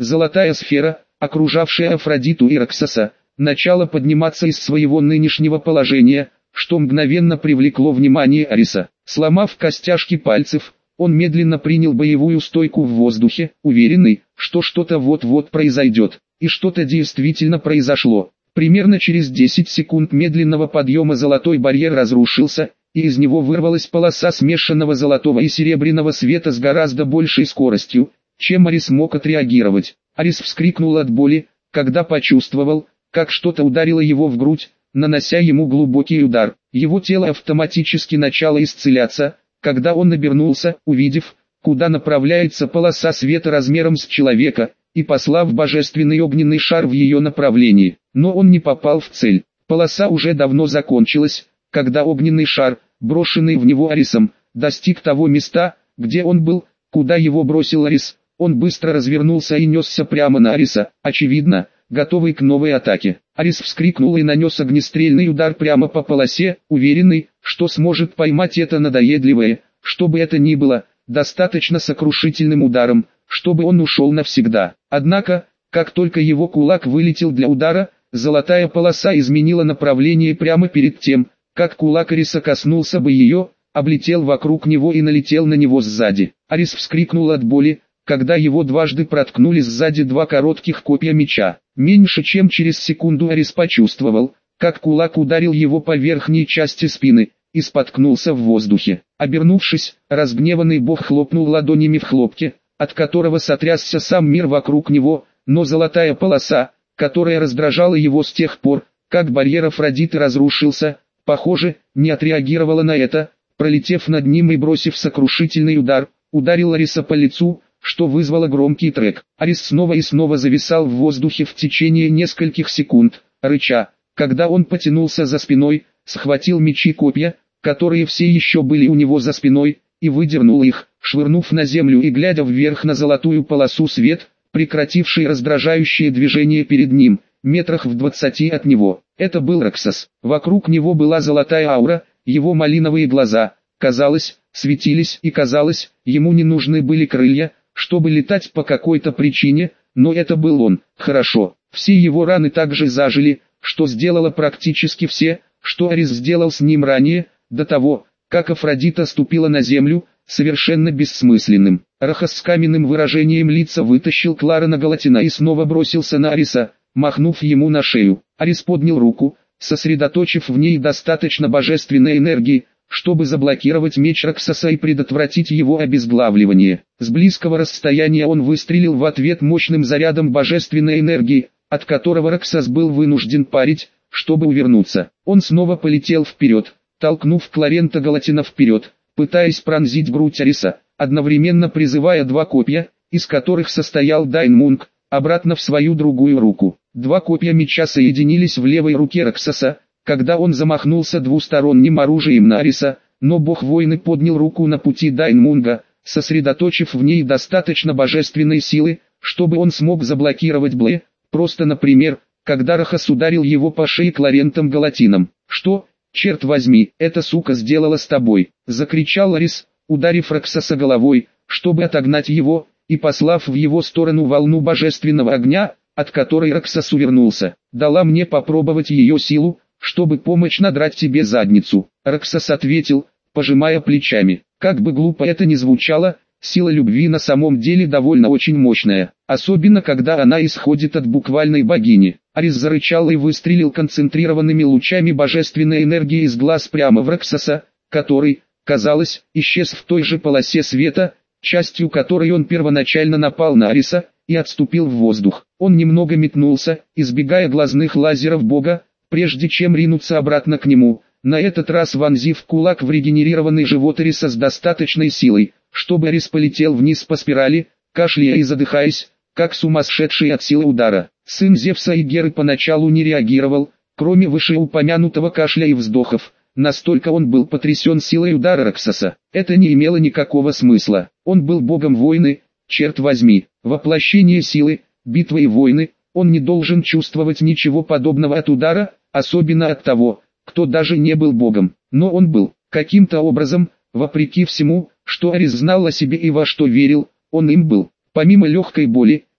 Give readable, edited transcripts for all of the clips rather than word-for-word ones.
Золотая сфера, окружавшая Афродиту и Роксоса, начала подниматься из своего нынешнего положения, что мгновенно привлекло внимание Ариса. Сломав костяшки пальцев, он медленно принял боевую стойку в воздухе, уверенный, что что-то вот-вот произойдет. И что-то действительно произошло. Примерно через 10 секунд медленного подъема золотой барьер разрушился, и из него вырвалась полоса смешанного золотого и серебряного света с гораздо большей скоростью, чем Арис мог отреагировать. Арис вскрикнул от боли, когда почувствовал, как что-то ударило его в грудь, нанося ему глубокий удар. Его тело автоматически начало исцеляться, когда он обернулся, увидев, куда направляется полоса света размером с человека, и послав божественный огненный шар в ее направлении. Но он не попал в цель. Полоса уже давно закончилась, когда огненный шар, брошенный в него Арисом, достиг того места, где он был, куда его бросил Арис. Он быстро развернулся и несся прямо на Ариса, очевидно, готовый к новой атаке. Арис вскрикнул и нанес огнестрельный удар прямо по полосе, уверенный, что сможет поймать это надоедливое, что бы это ни было, достаточно сокрушительным ударом, чтобы он ушел навсегда. Однако, как только его кулак вылетел для удара, золотая полоса изменила направление прямо перед тем, как кулак Ариса коснулся бы ее, облетел вокруг него и налетел на него сзади. Арис вскрикнул от боли, когда его дважды проткнули сзади два коротких копья меча. Меньше чем через секунду Арис почувствовал, как кулак ударил его по верхней части спины, и споткнулся в воздухе. Обернувшись, разгневанный бог хлопнул ладонями в хлопке, от которого сотрясся сам мир вокруг него, но золотая полоса, которая раздражала его с тех пор, как барьер Афродиты разрушился, похоже, не отреагировала на это, пролетев над ним и бросив сокрушительный удар, ударил Ариса по лицу, что вызвало громкий трек. Арис снова и снова зависал в воздухе в течение нескольких секунд, рыча, когда он потянулся за спиной, схватил мечи и копья, которые все еще были у него за спиной, и выдернул их, швырнув на землю и глядя вверх на золотую полосу свет, прекративший раздражающее движение перед ним, метрах в 20 от него. Это был Роксос. Вокруг него была золотая аура, его малиновые глаза, казалось, светились и казалось, ему не нужны были крылья, чтобы летать по какой-то причине, но это был он. Хорошо, все его раны также зажили, что сделало практически все, что Арис сделал с ним ранее, до того, как Афродита ступила на землю, совершенно бессмысленным. Рохос с каменным выражением лица вытащил Кларена Галатина и снова бросился на Ариса, махнув ему на шею. Арис поднял руку, сосредоточив в ней достаточно божественной энергии, чтобы заблокировать меч Роксоса и предотвратить его обезглавливание. С близкого расстояния он выстрелил в ответ мощным зарядом божественной энергии, от которого Роксос был вынужден парить, чтобы увернуться. Он снова полетел вперед, толкнув Кларента Галатина вперед, пытаясь пронзить грудь Ариса, одновременно призывая два копья, из которых состоял Дайнмунг, обратно в свою другую руку. Два копья меча соединились в левой руке Роксоса, когда он замахнулся двусторонним оружием на Ариса, но бог войны поднял руку на пути Дайнмунга, сосредоточив в ней достаточно божественной силы, чтобы он смог заблокировать Бле, просто например, когда Рохос ударил его по шее Кларентом Галатином. «Что, черт возьми, эта сука сделала с тобой?» — закричал Арис, ударив Роксоса головой, чтобы отогнать его, и послав в его сторону волну божественного огня, от которой Роксос увернулся. «Дала мне попробовать ее силу, чтобы помочь надрать тебе задницу». Роксос ответил, пожимая плечами. Как бы глупо это ни звучало, сила любви на самом деле довольно очень мощная, особенно когда она исходит от буквальной богини. Арис зарычал и выстрелил концентрированными лучами божественной энергии из глаз прямо в Роксоса, который, казалось, исчез в той же полосе света, частью которой он первоначально напал на Ариса, и отступил в воздух. Он немного метнулся, избегая глазных лазеров бога, прежде чем ринуться обратно к нему, на этот раз вонзив кулак в регенерированный живот Ариса с достаточной силой, чтобы Арис полетел вниз по спирали, кашляя и задыхаясь, как сумасшедший от силы удара. Сын Зевса и Геры поначалу не реагировал, кроме вышеупомянутого кашля и вздохов, настолько он был потрясен силой удара Роксоса. Это не имело никакого смысла. Он был богом войны, черт возьми, воплощение силы, битвы и войны. Он не должен чувствовать ничего подобного от удара, особенно от того, кто даже не был богом. Но он был, каким-то образом, вопреки всему, что Арис знал о себе и во что верил, он им был. Помимо легкой боли,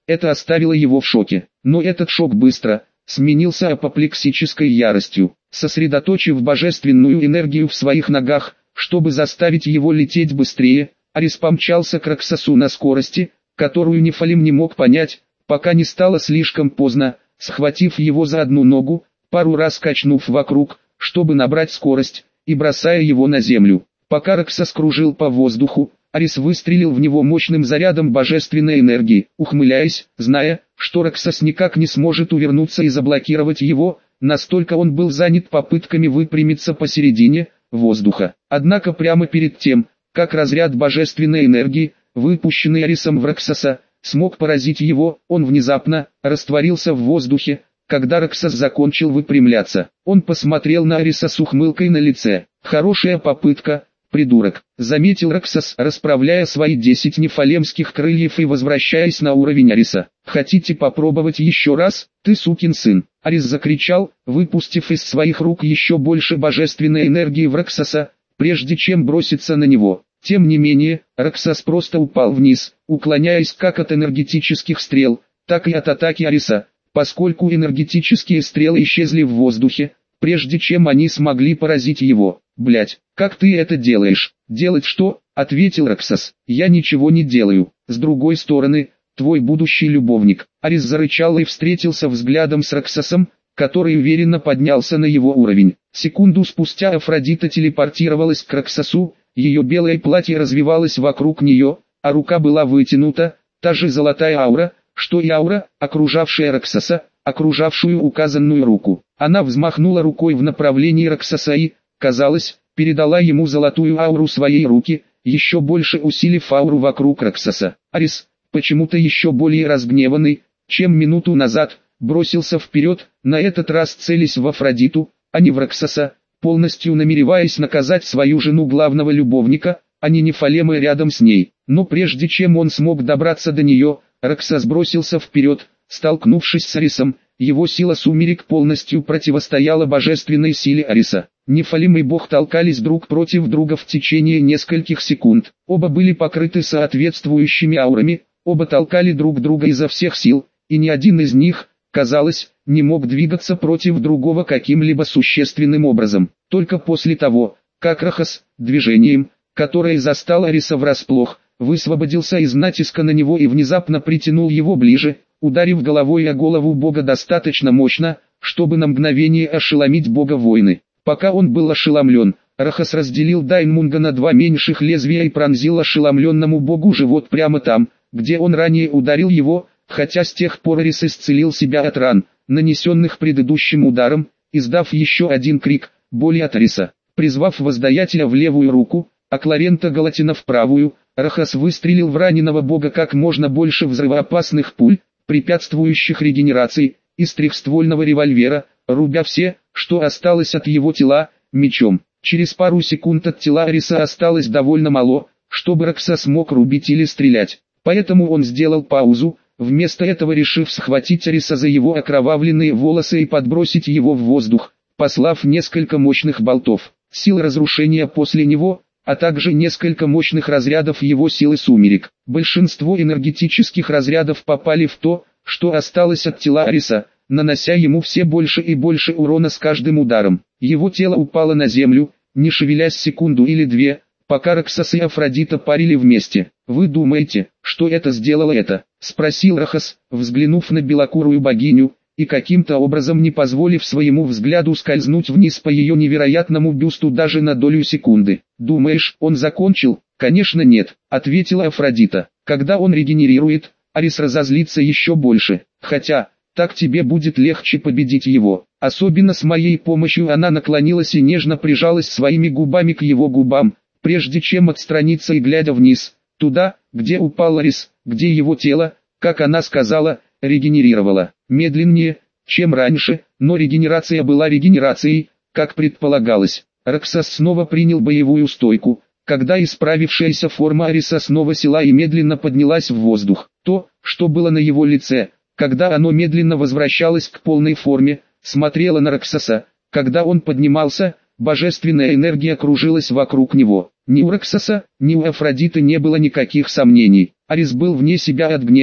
это оставило его в шоке. Но этот шок быстро сменился апоплексической яростью. Сосредоточив божественную энергию в своих ногах, чтобы заставить его лететь быстрее, Арис помчался к Раксасу на скорости, которую Нефалим не мог понять, пока не стало слишком поздно. Схватив его за одну ногу, пару раз качнув вокруг, чтобы набрать скорость, и бросая его на землю. Пока Раксас кружил по воздуху, Арис выстрелил в него мощным зарядом божественной энергии, ухмыляясь, зная, что Раксас никак не сможет увернуться и заблокировать его, настолько он был занят попытками выпрямиться посередине воздуха. Однако прямо перед тем, как разряд божественной энергии, выпущенный Арисом в Раксаса, смог поразить его, он внезапно растворился в воздухе. Когда Раксас закончил выпрямляться, он посмотрел на Ариса с ухмылкой на лице. «Хорошая попытка, придурок», — заметил Раксас, расправляя свои 10 нефалемских крыльев и возвращаясь на уровень Ариса. «Хотите попробовать еще раз, ты сукин сын?» Арис закричал, выпустив из своих рук еще больше божественной энергии в Раксаса, прежде чем броситься на него. Тем не менее, Раксас просто упал вниз, уклоняясь как от энергетических стрел, так и от атаки Ариса, поскольку энергетические стрелы исчезли в воздухе, прежде чем они смогли поразить его. «Блять, как ты это делаешь?» «Делать что?» — ответил Раксас. «Я ничего не делаю. С другой стороны, твой будущий любовник». Арис зарычал и встретился взглядом с Раксасом, который уверенно поднялся на его уровень. Секунду спустя Афродита телепортировалась к Раксасу, ее белое платье развивалось вокруг нее, а рука была вытянута, та же золотая аура, что и аура, окружавшая Раксаса, окружавшую указанную руку. Она взмахнула рукой в направлении Раксаса и, казалось, передала ему золотую ауру своей руки, еще больше усилив ауру вокруг Раксаса. Арис, почему-то еще более разгневанный, чем минуту назад, бросился вперед, на этот раз целясь в Афродиту, а не в Раксаса, полностью намереваясь наказать свою жену главного любовника, а не Нефалемы рядом с ней. Но прежде чем он смог добраться до нее, Раксас бросился вперед, столкнувшись с Арисом. Его сила сумерек полностью противостояла божественной силе Ариса. Нефалим и Бог толкались друг против друга в течение нескольких секунд. Оба были покрыты соответствующими аурами, оба толкали друг друга изо всех сил, и ни один из них, казалось, не мог двигаться против другого каким-либо существенным образом. Только после того, как Рахас, движением, которое застало Ариса врасплох, высвободился из натиска на него и внезапно притянул его ближе, ударив головой о голову бога достаточно мощно, чтобы на мгновение ошеломить бога войны. Пока он был ошеломлен, Рахас разделил Дайнмунга на два меньших лезвия и пронзил ошеломленному богу живот прямо там, где он ранее ударил его, хотя с тех пор Арис исцелил себя от ран, нанесенных предыдущим ударом, издав еще один крик, боли от Ариса. Призвав воздаятеля в левую руку, а Кларента Галатина в правую, Рахас выстрелил в раненого бога как можно больше взрывоопасных пуль, препятствующих регенерации, из трехствольного револьвера, рубя все, что осталось от его тела, мечом. Через пару секунд от тела Ариса осталось довольно мало, чтобы Раксас мог рубить или стрелять. Поэтому он сделал паузу, вместо этого решив схватить Ариса за его окровавленные волосы и подбросить его в воздух, послав несколько мощных болтов. Сила разрушения после него, а также несколько мощных разрядов его силы сумерек. Большинство энергетических разрядов попали в то, что осталось от тела Ариса, нанося ему все больше и больше урона с каждым ударом. Его тело упало на землю, не шевелясь секунду или две, пока Раксас и Афродита парили вместе. «Вы думаете, что это сделало это?» — спросил Рахас, взглянув на белокурую богиню, и каким-то образом не позволив своему взгляду скользнуть вниз по ее невероятному бюсту даже на долю секунды. «Думаешь, он закончил?» «Конечно нет», — ответила Афродита. «Когда он регенерирует, Арис разозлится еще больше. Хотя, так тебе будет легче победить его. Особенно с моей помощью». Она наклонилась и нежно прижалась своими губами к его губам, прежде чем отстраниться и глядя вниз, туда, где упал Арис, где его тело, как она сказала, регенерировало. Медленнее, чем раньше, но регенерация была регенерацией, как предполагалось. Раксас снова принял боевую стойку, когда исправившаяся форма Ариса снова села и медленно поднялась в воздух. То, что было на его лице, когда оно медленно возвращалось к полной форме, смотрело на Раксаса. Когда он поднимался, божественная энергия кружилась вокруг него. Ни у Раксаса, ни у Афродиты не было никаких сомнений. Арис был вне себя от гнева.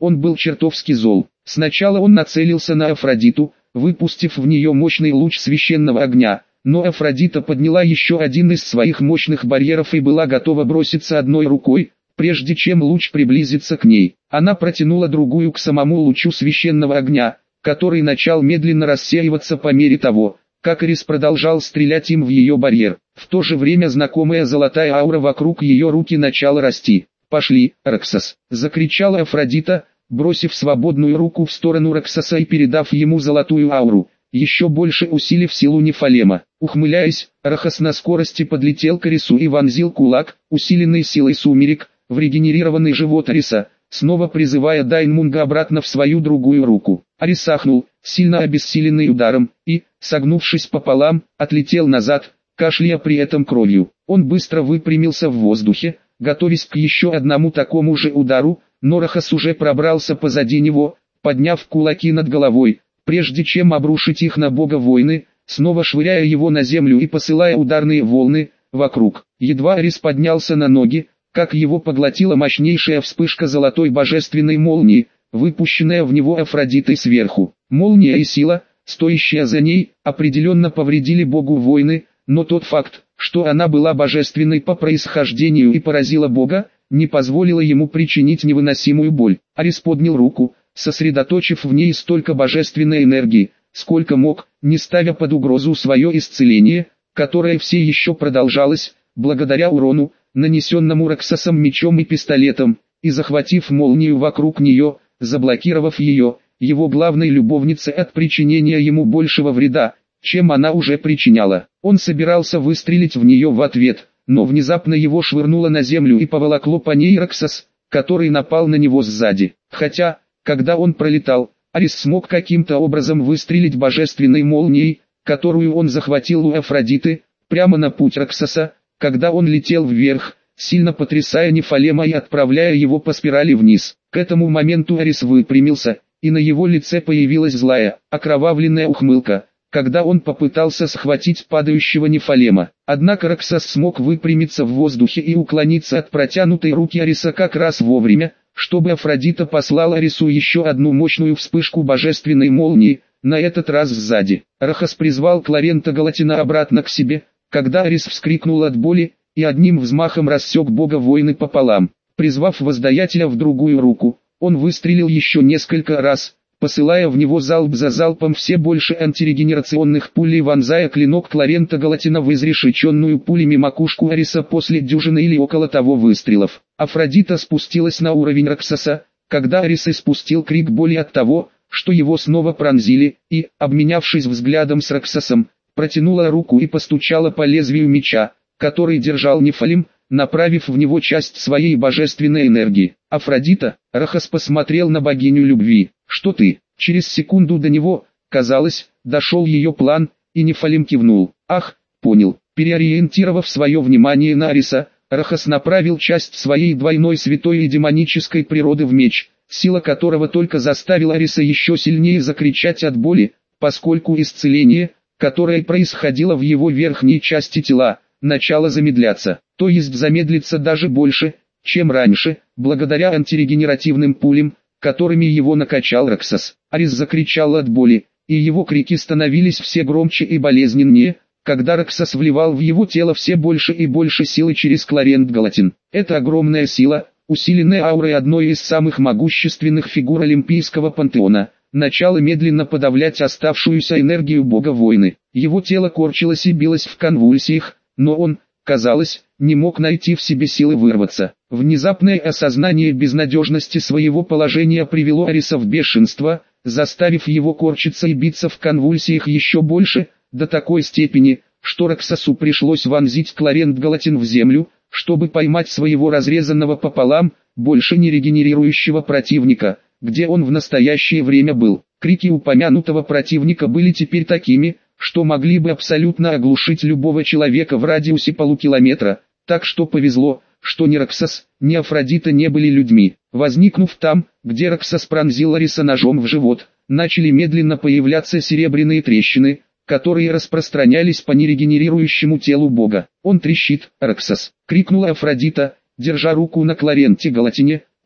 Он был чертовски зол. Сначала он нацелился на Афродиту, выпустив в нее мощный луч священного огня, но Афродита подняла еще один из своих мощных барьеров и была готова броситься одной рукой, прежде чем луч приблизится к ней. Она протянула другую к самому лучу священного огня, который начал медленно рассеиваться по мере того, как Арис продолжал стрелять им в ее барьер. В то же время знакомая золотая аура вокруг ее руки начала расти. «Пошли, Роксос!» — закричала Афродита, бросив свободную руку в сторону Роксоса и передав ему золотую ауру, еще больше усилив силу Нефалема. Ухмыляясь, Рохос на скорости подлетел к Арису и вонзил кулак, усиленный силой сумерек, в регенерированный живот Ариса, снова призывая Дайнмунга обратно в свою другую руку. Арис ахнул, сильно обессиленный ударом, и, согнувшись пополам, отлетел назад, кашляя при этом кровью. Он быстро выпрямился в воздухе, готовясь к еще одному такому же удару, но Рохос уже пробрался позади него, подняв кулаки над головой, прежде чем обрушить их на бога войны, снова швыряя его на землю и посылая ударные волны вокруг. Едва Арис поднялся на ноги, как его поглотила мощнейшая вспышка золотой божественной молнии, выпущенная в него Афродитой сверху. Молния и сила, стоящая за ней, определенно повредили богу войны, но тот факт, что она была божественной по происхождению и поразила бога, не позволило ему причинить невыносимую боль. Арис поднял руку, сосредоточив в ней столько божественной энергии, сколько мог, не ставя под угрозу свое исцеление, которое все еще продолжалось, благодаря урону, нанесенному Роксосом мечом и пистолетом, и захватив молнию вокруг нее, заблокировав ее, его главной любовнице от причинения ему большего вреда, чем она уже причиняла. Он собирался выстрелить в нее в ответ, но внезапно его швырнуло на землю и поволокло по ней Роксос, который напал на него сзади. Хотя, когда он пролетал, Арис смог каким-то образом выстрелить божественной молнией, которую он захватил у Афродиты, прямо на путь Роксоса, когда он летел вверх, сильно потрясая Нефалема и отправляя его по спирали вниз. К этому моменту Арис выпрямился, и на его лице появилась злая, окровавленная ухмылка, когда он попытался схватить падающего Нефалема. Однако Роксос смог выпрямиться в воздухе и уклониться от протянутой руки Ариса как раз вовремя, чтобы Афродита послала Арису еще одну мощную вспышку божественной молнии, на этот раз сзади. Рохос призвал Кларента Галатина обратно к себе, когда Арис вскрикнул от боли, и одним взмахом рассек бога войны пополам. Призвав воздаятеля в другую руку, он выстрелил еще несколько раз, посылая в него залп за залпом все больше антирегенерационных пуль и вонзая клинок Кларента Галатина в изрешеченную пулями макушку Ариса после дюжины или около того выстрелов. Афродита спустилась на уровень Роксоса, когда Арис испустил крик боли от того, что его снова пронзили, и, обменявшись взглядом с Роксосом, протянула руку и постучала по лезвию меча, который держал Нефалим, направив в него часть своей божественной энергии. Афродита, Рохос посмотрел на богиню любви. «Что ты?» Через секунду до него, казалось, дошел ее план, и Нефалим кивнул. «Ах, понял». Переориентировав свое внимание на Ариса, Рохос направил часть своей двойной святой и демонической природы в меч, сила которого только заставила Ариса еще сильнее закричать от боли, поскольку исцеление, которое происходило в его верхней части тела, начало замедляться, то есть замедлиться даже больше, чем раньше, благодаря антирегенеративным пулям, которыми его накачал Роксос. Арис закричал от боли, и его крики становились все громче и болезненнее, когда Роксос вливал в его тело все больше и больше силы через Кларент Галатин. Эта огромная сила, усиленная аурой одной из самых могущественных фигур Олимпийского пантеона, начала медленно подавлять оставшуюся энергию бога войны. Его тело корчилось и билось в конвульсиях, но он, казалось, не мог найти в себе силы вырваться. Внезапное осознание безнадежности своего положения привело Ариса в бешенство, заставив его корчиться и биться в конвульсиях еще больше, до такой степени, что Роксосу пришлось вонзить Кларент Галатин в землю, чтобы поймать своего разрезанного пополам, больше не регенерирующего противника, где он в настоящее время был. Крики упомянутого противника были теперь такими, что могли бы абсолютно оглушить любого человека в радиусе полукилометра, так что повезло, что ни Роксос, ни Афродита не были людьми. Возникнув там, где Роксос пронзил Ариса ножом в живот, начали медленно появляться серебряные трещины, которые распространялись по нерегенерирующему телу бога. «Он трещит, Роксос!» — крикнула Афродита, держа руку на Кларенте Галатине,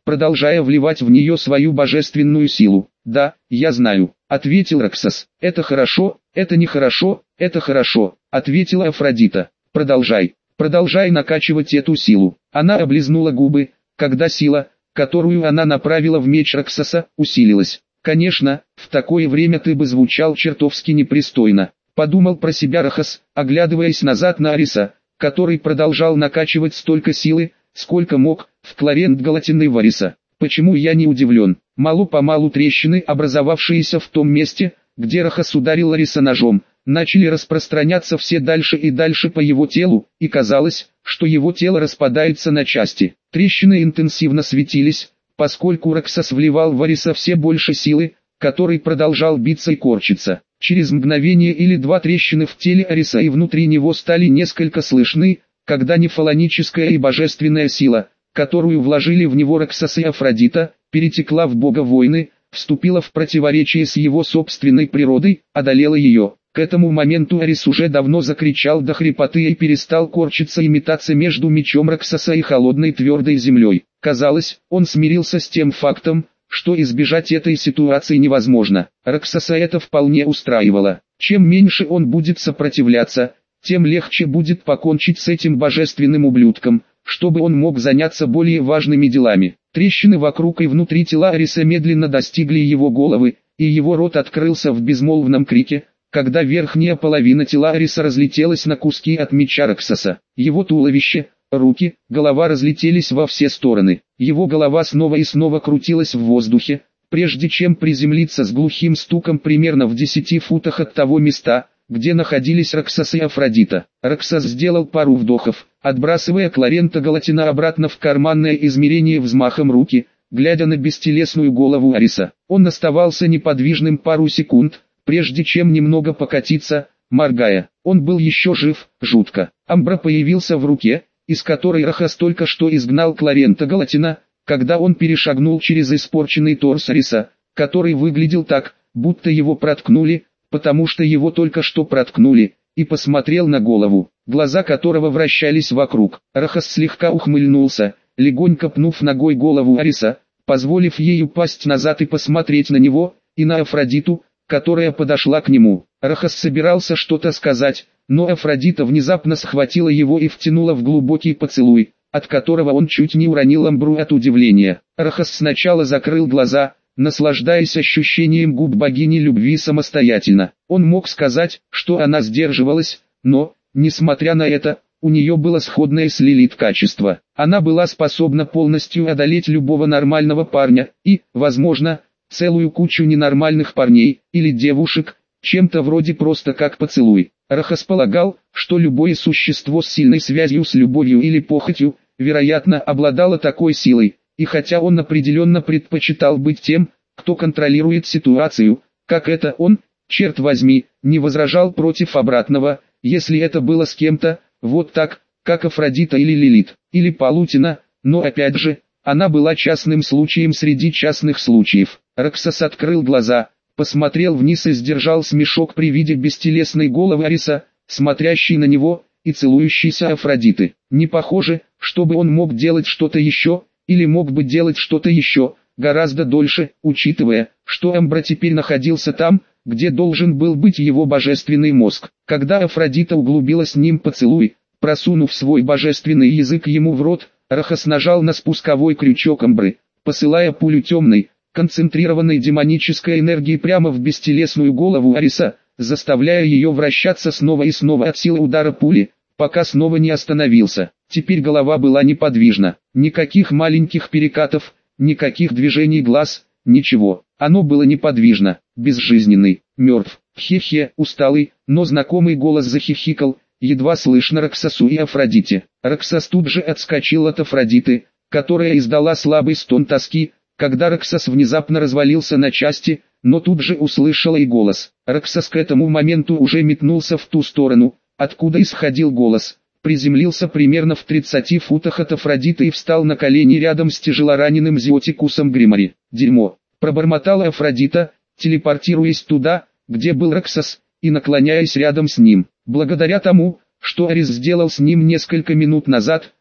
продолжая вливать в нее свою божественную силу. «Да, я знаю», — ответил Раксос. «Это хорошо, это нехорошо, это хорошо», — ответила Афродита. «Продолжай, продолжай накачивать эту силу». Она облизнула губы, когда сила, которую она направила в меч Раксоса, усилилась. «Конечно, в такое время ты бы звучал чертовски непристойно», — подумал про себя Рахас, оглядываясь назад на Ариса, который продолжал накачивать столько силы, сколько мог, в Кларент Галатины Вариса. Почему я не удивлен? Мало-помалу трещины, образовавшиеся в том месте, где Рахас ударил Ариса ножом, начали распространяться все дальше и дальше по его телу, и казалось, что его тело распадается на части. Трещины интенсивно светились, поскольку Раксос вливал в Ариса все больше силы, который продолжал биться и корчиться. Через мгновение или два трещины в теле Ариса и внутри него стали несколько слышны, когда нефалоническая и божественная сила, которую вложили в него Раксос и Афродита, перетекла в бога войны, вступила в противоречие с его собственной природой, одолела ее. К этому моменту Арис уже давно закричал до хрипоты и перестал корчиться и метаться между мечом Раксоса и холодной твердой землей. Казалось, он смирился с тем фактом, что избежать этой ситуации невозможно. Раксоса это вполне устраивало. Чем меньше он будет сопротивляться, тем легче будет покончить с этим божественным ублюдком, чтобы он мог заняться более важными делами. Трещины вокруг и внутри тела Ариса медленно достигли его головы, и его рот открылся в безмолвном крике, когда верхняя половина тела Ариса разлетелась на куски от меча Раксоса. Его туловище, руки, голова разлетелись во все стороны. Его голова снова и снова крутилась в воздухе, прежде чем приземлиться с глухим стуком примерно в 10 футах от того места, где находились Раксос и Афродита. Раксос сделал пару вдохов, отбрасывая Кларента Галатина обратно в карманное измерение взмахом руки, глядя на бестелесную голову Ариса. Он оставался неподвижным пару секунд, прежде чем немного покатиться, моргая. Он был еще жив, жутко. Амбра появился в руке, из которой Рахас только что изгнал Кларента Галатина, когда он перешагнул через испорченный торс Ариса, который выглядел так, будто его проткнули, потому что его только что проткнули, и посмотрел на голову, глаза которого вращались вокруг. Рахас слегка ухмыльнулся, легонько пнув ногой голову Ариса, позволив ей упасть назад и посмотреть на него, и на Афродиту, которая подошла к нему. Рахас собирался что-то сказать, но Афродита внезапно схватила его и втянула в глубокий поцелуй, от которого он чуть не уронил Амбру от удивления. Рахас сначала закрыл глаза, наслаждаясь ощущением губ богини любви самостоятельно. Он мог сказать, что она сдерживалась, но, несмотря на это, у нее было сходное с Лилит качество. Она была способна полностью одолеть любого нормального парня, и, возможно, целую кучу ненормальных парней, или девушек, чем-то вроде просто как поцелуй. Рахас полагал, что любое существо с сильной связью с любовью или похотью, вероятно, обладало такой силой, и хотя он определенно предпочитал быть тем, кто контролирует ситуацию, как это он, черт возьми, не возражал против обратного, если это было с кем-то, вот так, как Афродита или Лилит, или Палутина, но опять же, она была частным случаем среди частных случаев. Раксос открыл глаза, посмотрел вниз и сдержал смешок при виде бестелесной головы Ариса, смотрящей на него, и целующейся Афродиты. Не похоже, чтобы он мог делать что-то еще, или мог бы делать что-то еще, гораздо дольше, учитывая, что Амбра теперь находился там, где должен был быть его божественный мозг. Когда Афродита углубила с ним поцелуй, просунув свой божественный язык ему в рот, Рахас нажал на спусковой крючок Амбры, посылая пулю темной, концентрированной демонической энергии прямо в бестелесную голову Ариса, заставляя ее вращаться снова и снова от силы удара пули, пока снова не остановился. Теперь голова была неподвижна, никаких маленьких перекатов, никаких движений глаз, ничего. Оно было неподвижно, безжизненный, мертв. Хе-хе, усталый, но знакомый голос захихикал, едва слышно Раксосу и Афродите. Раксос тут же отскочил от Афродиты, которая издала слабый стон тоски, когда Раксос внезапно развалился на части, но тут же услышала и голос. Раксос к этому моменту уже метнулся в ту сторону, откуда исходил голос, приземлился примерно в 30 футах от Афродиты и встал на колени рядом с тяжелораненым Зиотикусом Гримари. «Дерьмо!» — пробормотала Афродита, телепортируясь туда, где был Раксос, и наклоняясь рядом с ним. Благодаря тому, что Арис сделал с ним несколько минут назад,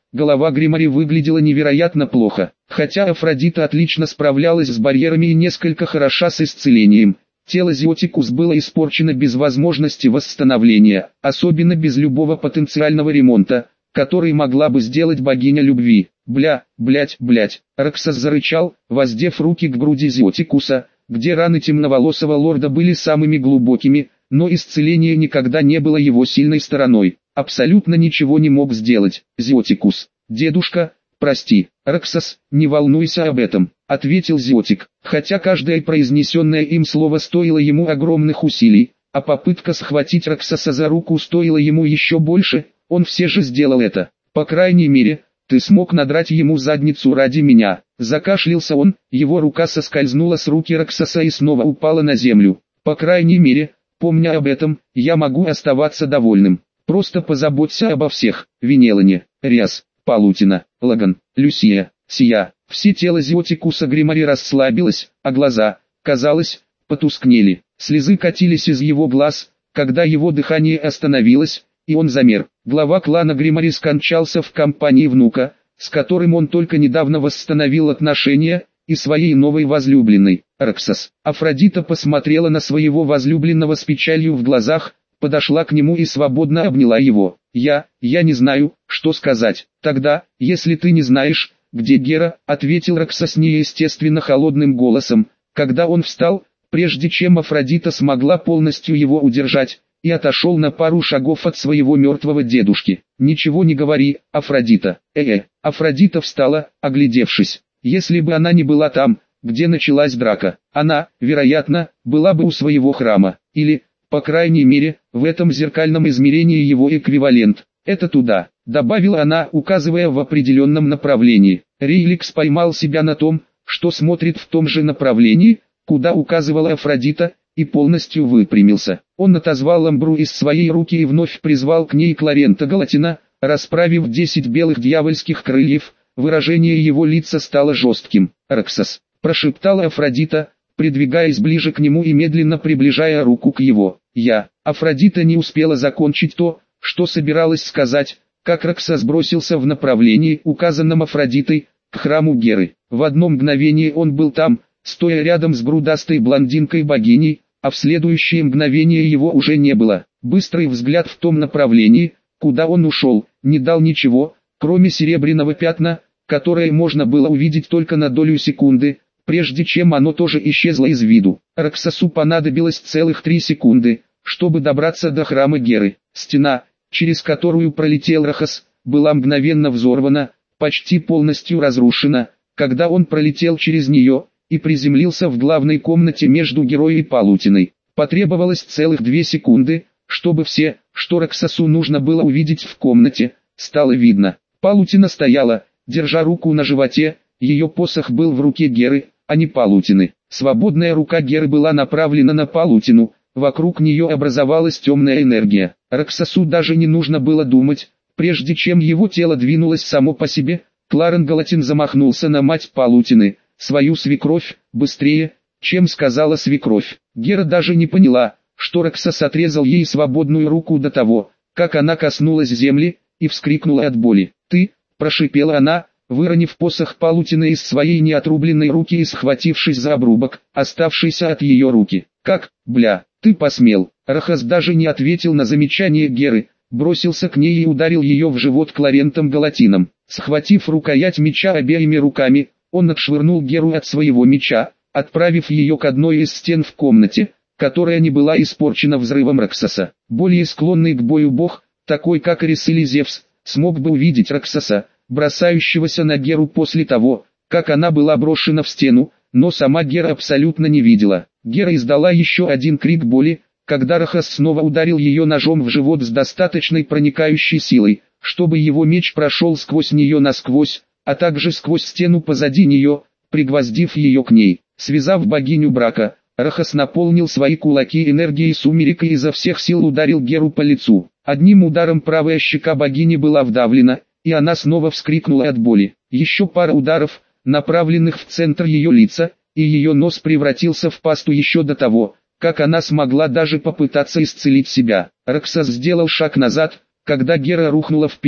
голова Гримари выглядела невероятно плохо. Хотя Афродита отлично справлялась с барьерами и несколько хороша с исцелением, тело Зиотикус было испорчено без возможности восстановления, особенно без любого потенциального ремонта, который могла бы сделать богиня любви. Блять. Раксас зарычал, воздев руки к груди Зиотикуса, где раны темноволосого лорда были самыми глубокими, но исцеление никогда не было его сильной стороной. Абсолютно ничего не мог сделать. Зиотикус. Дедушка, прости. Раксас, не волнуйся об этом, ответил Зиотик, хотя каждое произнесенное им слово стоило ему огромных усилий, а попытка схватить Раксаса за руку стоила ему еще больше, он все же сделал это. По крайней мере, ты смог надрать ему задницу ради меня. Закашлялся он, его рука соскользнула с руки Раксаса и снова упала на землю. По крайней мере, помня об этом, я могу оставаться довольным. Просто позаботься обо всех. Венелане, Риас, Палутина, Лаган, Люсия, Сия. Все тело Зиотикуса Гримари расслабилось, а глаза, казалось, потускнели. Слезы катились из его глаз, когда его дыхание остановилось, и он замер. Глава клана Гримари скончался в компании внука, с которым он только недавно восстановил отношения, и своей новой возлюбленной, Раксас. Афродита посмотрела на своего возлюбленного с печалью в глазах, подошла к нему и свободно обняла его. Я не знаю, что сказать. Тогда, если ты не знаешь, где Гера, ответил Раксас неестественно холодным голосом, когда он встал, прежде чем Афродита смогла полностью его удержать, и отошел на пару шагов от своего мертвого дедушки. Ничего не говори, Афродита. Афродита встала, оглядевшись. Если бы она не была там, где началась драка, она, вероятно, была бы у своего храма, или, по крайней мере, в этом зеркальном измерении его эквивалент. Это туда, добавила она, указывая в определенном направлении. Рейликс поймал себя на том, что смотрит в том же направлении, куда указывала Афродита, и полностью выпрямился. Он отозвал Амбру из своей руки и вновь призвал к ней Кларента Галатина, расправив 10 белых дьявольских крыльев, выражение его лица стало жестким. «Раксас», прошептала Афродита, придвигаясь ближе к нему и медленно приближая руку к его. Афродита не успела закончить то, что собиралась сказать, как Раксас бросился в направлении, указанном Афродитой, к храму Геры. В одно мгновение он был там, стоя рядом с грудастой блондинкой-богиней, а в следующее мгновение его уже не было. Быстрый взгляд в том направлении, куда он ушел, не дал ничего, кроме серебряного пятна, которое можно было увидеть только на долю секунды, прежде чем оно тоже исчезло из виду. Раксасу понадобилось целых 3 секунды, чтобы добраться до храма Геры. Стена, через которую пролетел Рахас, была мгновенно взорвана, почти полностью разрушена, когда он пролетел через нее и приземлился в главной комнате между Герой и Палутиной. Потребовалось целых 2 секунды, чтобы все, что Раксасу нужно было увидеть в комнате, стало видно. Палутина стояла, держа руку на животе, ее посох был в руке Геры, а не Палутины. Свободная рука Геры была направлена на Палутину, вокруг нее образовалась темная энергия. Раксасу даже не нужно было думать, прежде чем его тело двинулось само по себе, Кларен Галатин замахнулся на мать Палутины, свою свекровь, быстрее, чем сказала свекровь. Гера даже не поняла, что Раксас отрезал ей свободную руку до того, как она коснулась земли, и вскрикнула от боли. «Ты!» – прошипела она, выронив посох Палутины из своей неотрубленной руки и схватившись за обрубок, оставшийся от ее руки. «Как, ты посмел?» Рахас даже не ответил на замечание Геры, бросился к ней и ударил ее в живот Кларентом Галатином. Схватив рукоять меча обеими руками, он отшвырнул Геру от своего меча, отправив ее к одной из стен в комнате, которая не была испорчена взрывом Раксаса. Более склонный к бою бог, такой как Арис или Зевс, смог бы увидеть Раксаса, бросающегося на Геру после того, как она была брошена в стену, но сама Гера абсолютно не видела. Гера издала еще один крик боли, когда Рахас снова ударил ее ножом в живот с достаточной проникающей силой, чтобы его меч прошел сквозь нее насквозь, а также сквозь стену позади нее, пригвоздив ее к ней. Связав богиню брака, Рахас наполнил свои кулаки энергией сумерека и изо всех сил ударил Геру по лицу. Одним ударом правая щека богини была вдавлена, и она снова вскрикнула от боли. Еще пара ударов, направленных в центр ее лица, и ее нос превратился в пасту еще до того, как она смогла даже попытаться исцелить себя. Раксас сделал шаг назад, когда Гера рухнула вперед,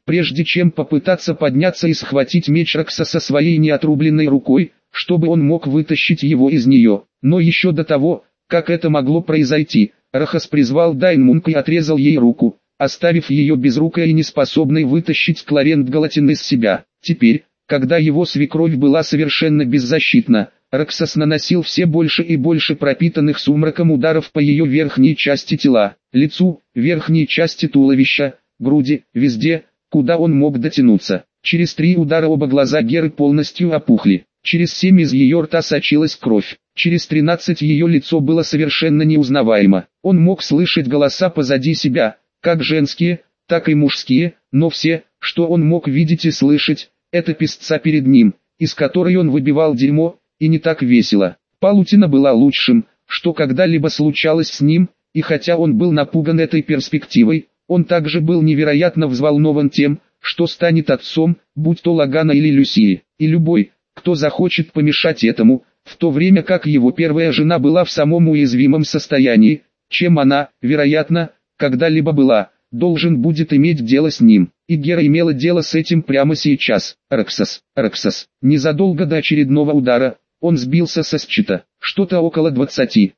прежде чем попытаться подняться и схватить меч Раксаса своей неотрубленной рукой, чтобы он мог вытащить его из нее. Но еще до того, как это могло произойти, Рахас призвал Дайнмунг и отрезал ей руку, оставив ее безрукой и неспособной вытащить Кларент Галатин из себя. Теперь, когда его свекровь была совершенно беззащитна, Раксас наносил все больше и больше пропитанных сумраком ударов по ее верхней части тела, лицу, верхней части туловища, груди, везде, куда он мог дотянуться. Через 3 удара оба глаза Геры полностью опухли. Через 7 из ее рта сочилась кровь. Через 13 ее лицо было совершенно неузнаваемо. Он мог слышать голоса позади себя, как женские, так и мужские, но все, что он мог видеть и слышать, это песца перед ним, из которой он выбивал дерьмо, и не так весело. Палутина была лучшим, что когда-либо случалось с ним, и хотя он был напуган этой перспективой, он также был невероятно взволнован тем, что станет отцом, будь то Лагана или Люсии, и любой, кто захочет помешать этому, в то время как его первая жена была в самом уязвимом состоянии, чем она, вероятно, когда-либо была, должен будет иметь дело с ним. И Гера имела дело с этим прямо сейчас. Раксас. Незадолго до очередного удара, он сбился со счета. Что-то около 20-25,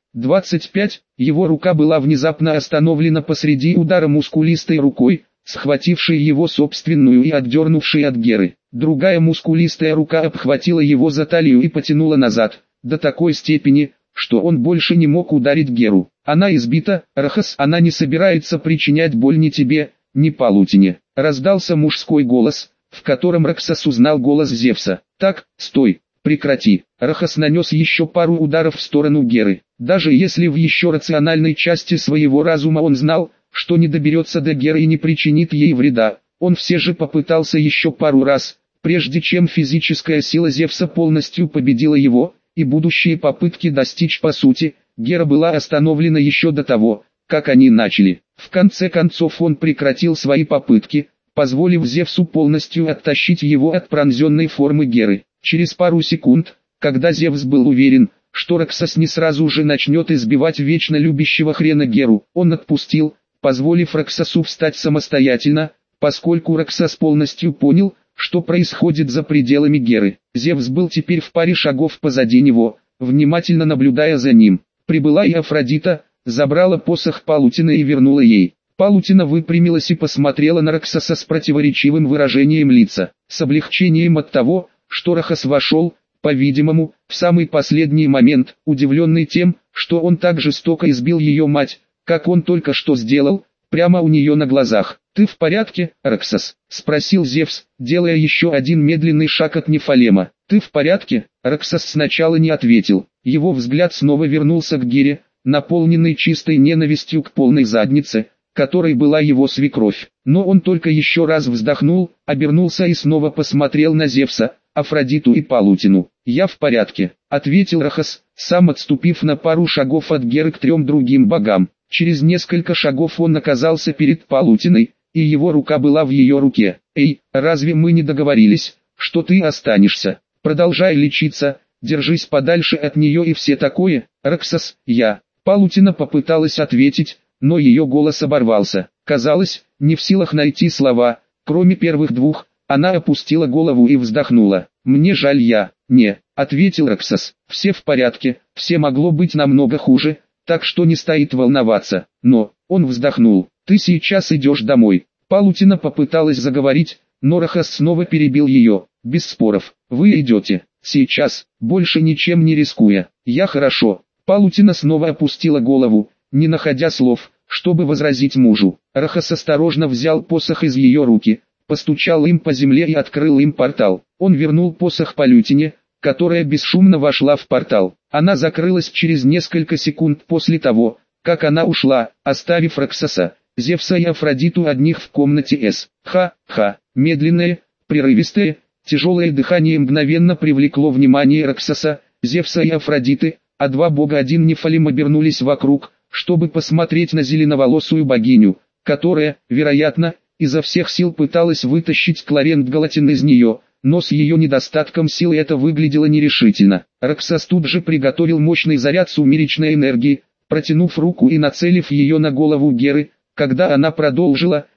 его рука была внезапно остановлена посреди удара мускулистой рукой, схватившей его собственную и отдернувшей от Геры. Другая мускулистая рука обхватила его за талию и потянула назад, до такой степени, что он больше не мог ударить Геру. Она избита, Рахас, она не собирается причинять боль ни тебе, ни Палутине. Раздался мужской голос, в котором Раксас узнал голос Зевса. Так, стой, прекрати. Рахас нанес еще пару ударов в сторону Геры. Даже если в еще рациональной части своего разума он знал, что не доберется до Геры и не причинит ей вреда, он все же попытался еще пару раз, прежде чем физическая сила Зевса полностью победила его, и будущие попытки достичь по сути, Гера была остановлена еще до того, как они начали. В конце концов он прекратил свои попытки, позволив Зевсу полностью оттащить его от пронзенной формы Геры. Через пару секунд, когда Зевс был уверен, что Раксас не сразу же начнет избивать вечно любящего хрена Геру, он отпустил, позволив Раксасу встать самостоятельно, поскольку Раксас полностью понял, что происходит за пределами Геры. Зевс был теперь в паре шагов позади него, внимательно наблюдая за ним. Прибыла и Афродита, забрала посох Палутины и вернула ей. Палутина выпрямилась и посмотрела на Раксаса с противоречивым выражением лица. С облегчением от того, что Рахас вошел, по-видимому, в самый последний момент, удивленный тем, что он так жестоко избил ее мать, как он только что сделал, прямо у нее на глазах. «Ты в порядке, Раксас?» — спросил Зевс, делая еще один медленный шаг от Нефалема. «Ты в порядке?» Раксас сначала не ответил. Его взгляд снова вернулся к Гере, наполненный чистой ненавистью к полной заднице, которой была его свекровь. Но он только еще раз вздохнул, обернулся и снова посмотрел на Зевса, Афродиту и Палутину. «Я в порядке», — ответил Рахас, сам отступив на пару шагов от Геры к 3 другим богам. Через несколько шагов он оказался перед Палутиной, и его рука была в ее руке. «Эй, разве мы не договорились, что ты останешься? Продолжай лечиться, держись подальше от нее и все такое». «Раксас, я...» Палутина попыталась ответить, но ее голос оборвался. Казалось, не в силах найти слова, кроме первых двух, она опустила голову и вздохнула. «Мне жаль, я...» «Не», — ответил Раксас, — «все в порядке, все могло быть намного хуже, так что не стоит волноваться». «Но...» — он вздохнул. «Ты сейчас идешь домой». Палутина попыталась заговорить, но Рахас снова перебил ее. «Без споров, вы идете. Сейчас, больше ничем не рискуя. Я хорошо». Палутина снова опустила голову, не находя слов, чтобы возразить мужу. Рахас осторожно взял посох из ее руки, постучал им по земле и открыл им портал. Он вернул посох Палутине, которая бесшумно вошла в портал. Она закрылась через несколько секунд после того, как она ушла, оставив Раксаса, Зевса и Афродиту одних в комнате С. Ха-ха. Медленное, прерывистое, тяжелое дыхание мгновенно привлекло внимание Раксаса, Зевса и Афродиты, а 2 бога один Нефалим обернулись вокруг, чтобы посмотреть на зеленоволосую богиню, которая, вероятно, изо всех сил пыталась вытащить Кларент Галатин из нее, но с ее недостатком сил это выглядело нерешительно. Раксас тут же приготовил мощный заряд сумеречной энергии, протянув руку и нацелив ее на голову Геры. Когда она продолжила,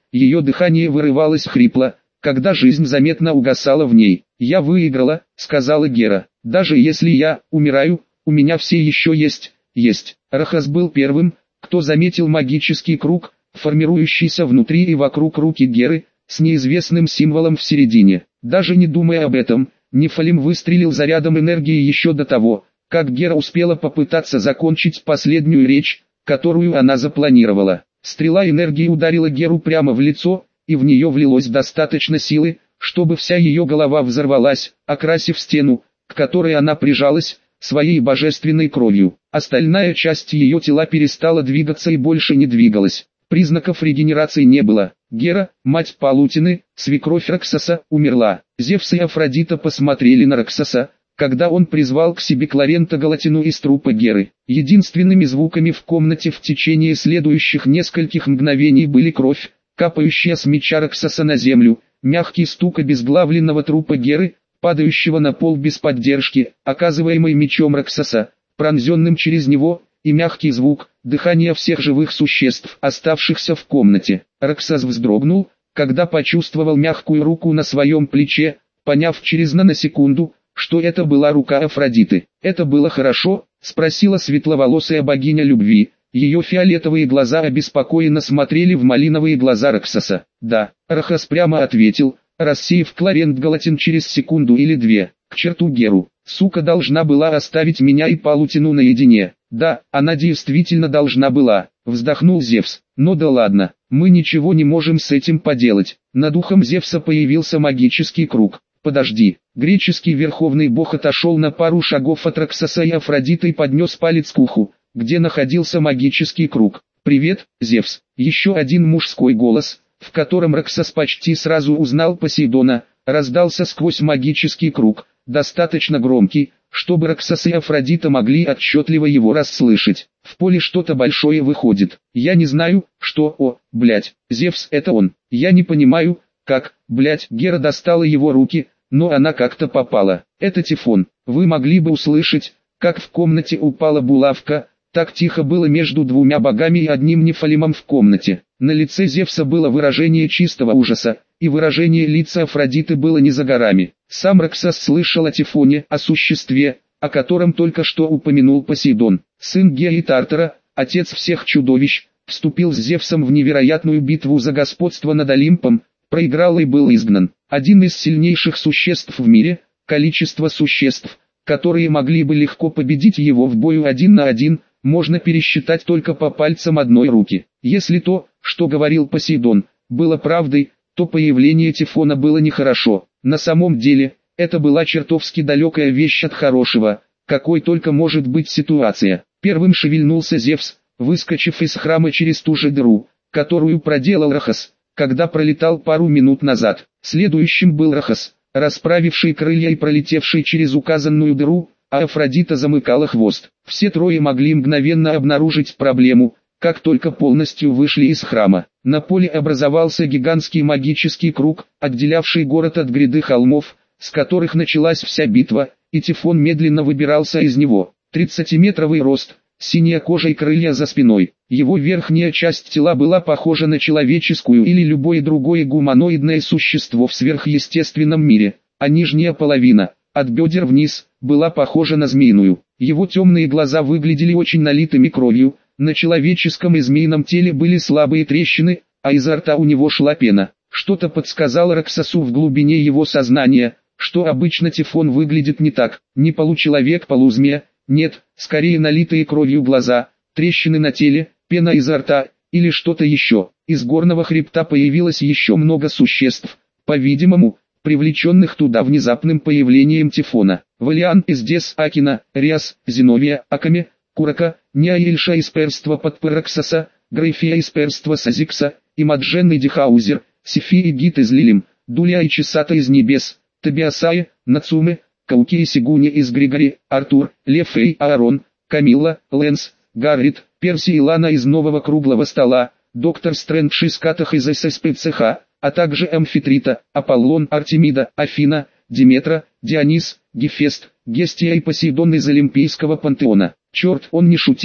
ее дыхание вырывалось хрипло, когда жизнь заметно угасала в ней. «Я выиграла», — сказала Гера. «Даже если я умираю, у меня все еще есть». Рахас был первым, кто заметил магический круг, формирующийся внутри и вокруг руки Геры, с неизвестным символом в середине. Даже не думая об этом, Нефалим выстрелил зарядом энергии еще до того, как Гера успела попытаться закончить последнюю речь, которую она запланировала. Стрела энергии ударила Геру прямо в лицо, и в нее влилось достаточно силы, чтобы вся ее голова взорвалась, окрасив стену, к которой она прижалась, своей божественной кровью. Остальная часть ее тела перестала двигаться и больше не двигалась. Признаков регенерации не было. Гера, мать Палутины, свекровь Раксаса, умерла. Зевс и Афродита посмотрели на Раксаса, когда он призвал к себе Кларента Галатину из трупа Геры. Единственными звуками в комнате в течение следующих нескольких мгновений были кровь, капающая с меча Раксаса на землю, мягкий стук обезглавленного трупа Геры, падающего на пол без поддержки, оказываемой мечом Раксаса, пронзенным через него, и мягкий звук, дыхание всех живых существ, оставшихся в комнате. Раксас вздрогнул, когда почувствовал мягкую руку на своем плече, поняв через наносекунду, что это была рука Афродиты. «Это было хорошо?» — спросила светловолосая богиня любви. Ее фиолетовые глаза обеспокоенно смотрели в малиновые глаза Раксаса. «Да», — Рахас прямо ответил, рассеяв Кларент Галатин через секунду или две. «К черту Геру, сука должна была оставить меня и Палутину наедине». «Да, она действительно должна была», — вздохнул Зевс. «Но да ладно, мы ничего не можем с этим поделать». Над ухом Зевса появился магический круг. «Подожди». Греческий верховный бог отошел на пару шагов от Раксаса и Афродиты и поднес палец к уху, где находился магический круг. «Привет, Зевс». Еще один мужской голос, в котором Раксас почти сразу узнал Посейдона, раздался сквозь магический круг, достаточно громкий, чтобы Раксас и Афродита могли отчетливо его расслышать. «В поле что-то большое выходит. Я не знаю, что... Зевс, это он. Я не понимаю, как... Гера достала его руки, но она как-то попала. Это Тифон. Вы могли бы услышать, как в комнате упала булавка». Так тихо было между двумя богами и одним Нефалимом в комнате. На лице Зевса было выражение чистого ужаса, и выражение лица Афродиты было не за горами. Сам Раксас слышал о Тифоне, о существе, о котором только что упомянул Посейдон. Сын Геа и Тартара, отец всех чудовищ, вступил с Зевсом в невероятную битву за господство над Олимпом, проиграл и был изгнан. Один из сильнейших существ в мире, количество существ, которые могли бы легко победить его в бою 1 на 1, можно пересчитать только по пальцам одной руки. Если то, что говорил Посейдон, было правдой, то появление Тифона было нехорошо. На самом деле, это была чертовски далекая вещь от хорошего, какой только может быть ситуация. Первым шевельнулся Зевс, выскочив из храма через ту же дыру, которую проделал Рахас, когда пролетал пару минут назад. Следующим был Рахас, расправивший крылья и пролетевший через указанную дыру, а Афродита замыкала хвост. Все трое могли мгновенно обнаружить проблему, как только полностью вышли из храма. На поле образовался гигантский магический круг, отделявший город от гряды холмов, с которых началась вся битва, и Тифон медленно выбирался из него. 30-метровый рост, синяя кожа и крылья за спиной. Его верхняя часть тела была похожа на человеческую или любое другое гуманоидное существо в сверхъестественном мире, а нижняя половина, от бедер вниз, была похожа на змеиную. Его темные глаза выглядели очень налитыми кровью, на человеческом и змеином теле были слабые трещины, а изо рта у него шла пена. Что-то подсказало Раксасу в глубине его сознания, что обычно Тифон выглядит не так, не получеловек-полузмея, нет, скорее налитые кровью глаза, трещины на теле, пена изо рта, или что-то еще. Из горного хребта появилось еще много существ, по-видимому, привлеченных туда внезапным появлением Тифона. Валиан из Дес Акина, Риас, Зиновия, Акаме, Курака, Няильша из перства Подпыраксаса, Грейфия из перства Сазикса, Имаджен и Дихаузер, Сифи и Гит из Лилим, Дуля и Чесата из Небес, Табиасая, Нацуме, Кауки и Сигуни из Григори, Артур, Лев и Аарон, Камилла, Лэнс, Гаррит, Перси и Лана из Нового Круглого Стола, Доктор Стрэндж из Катах из ССПЦХ, а также Амфитрита, Аполлон, Артемида, Афина, Диметра, Дионис, Гефест, Гестия и Посейдон из Олимпийского пантеона. Черт, он не шутил.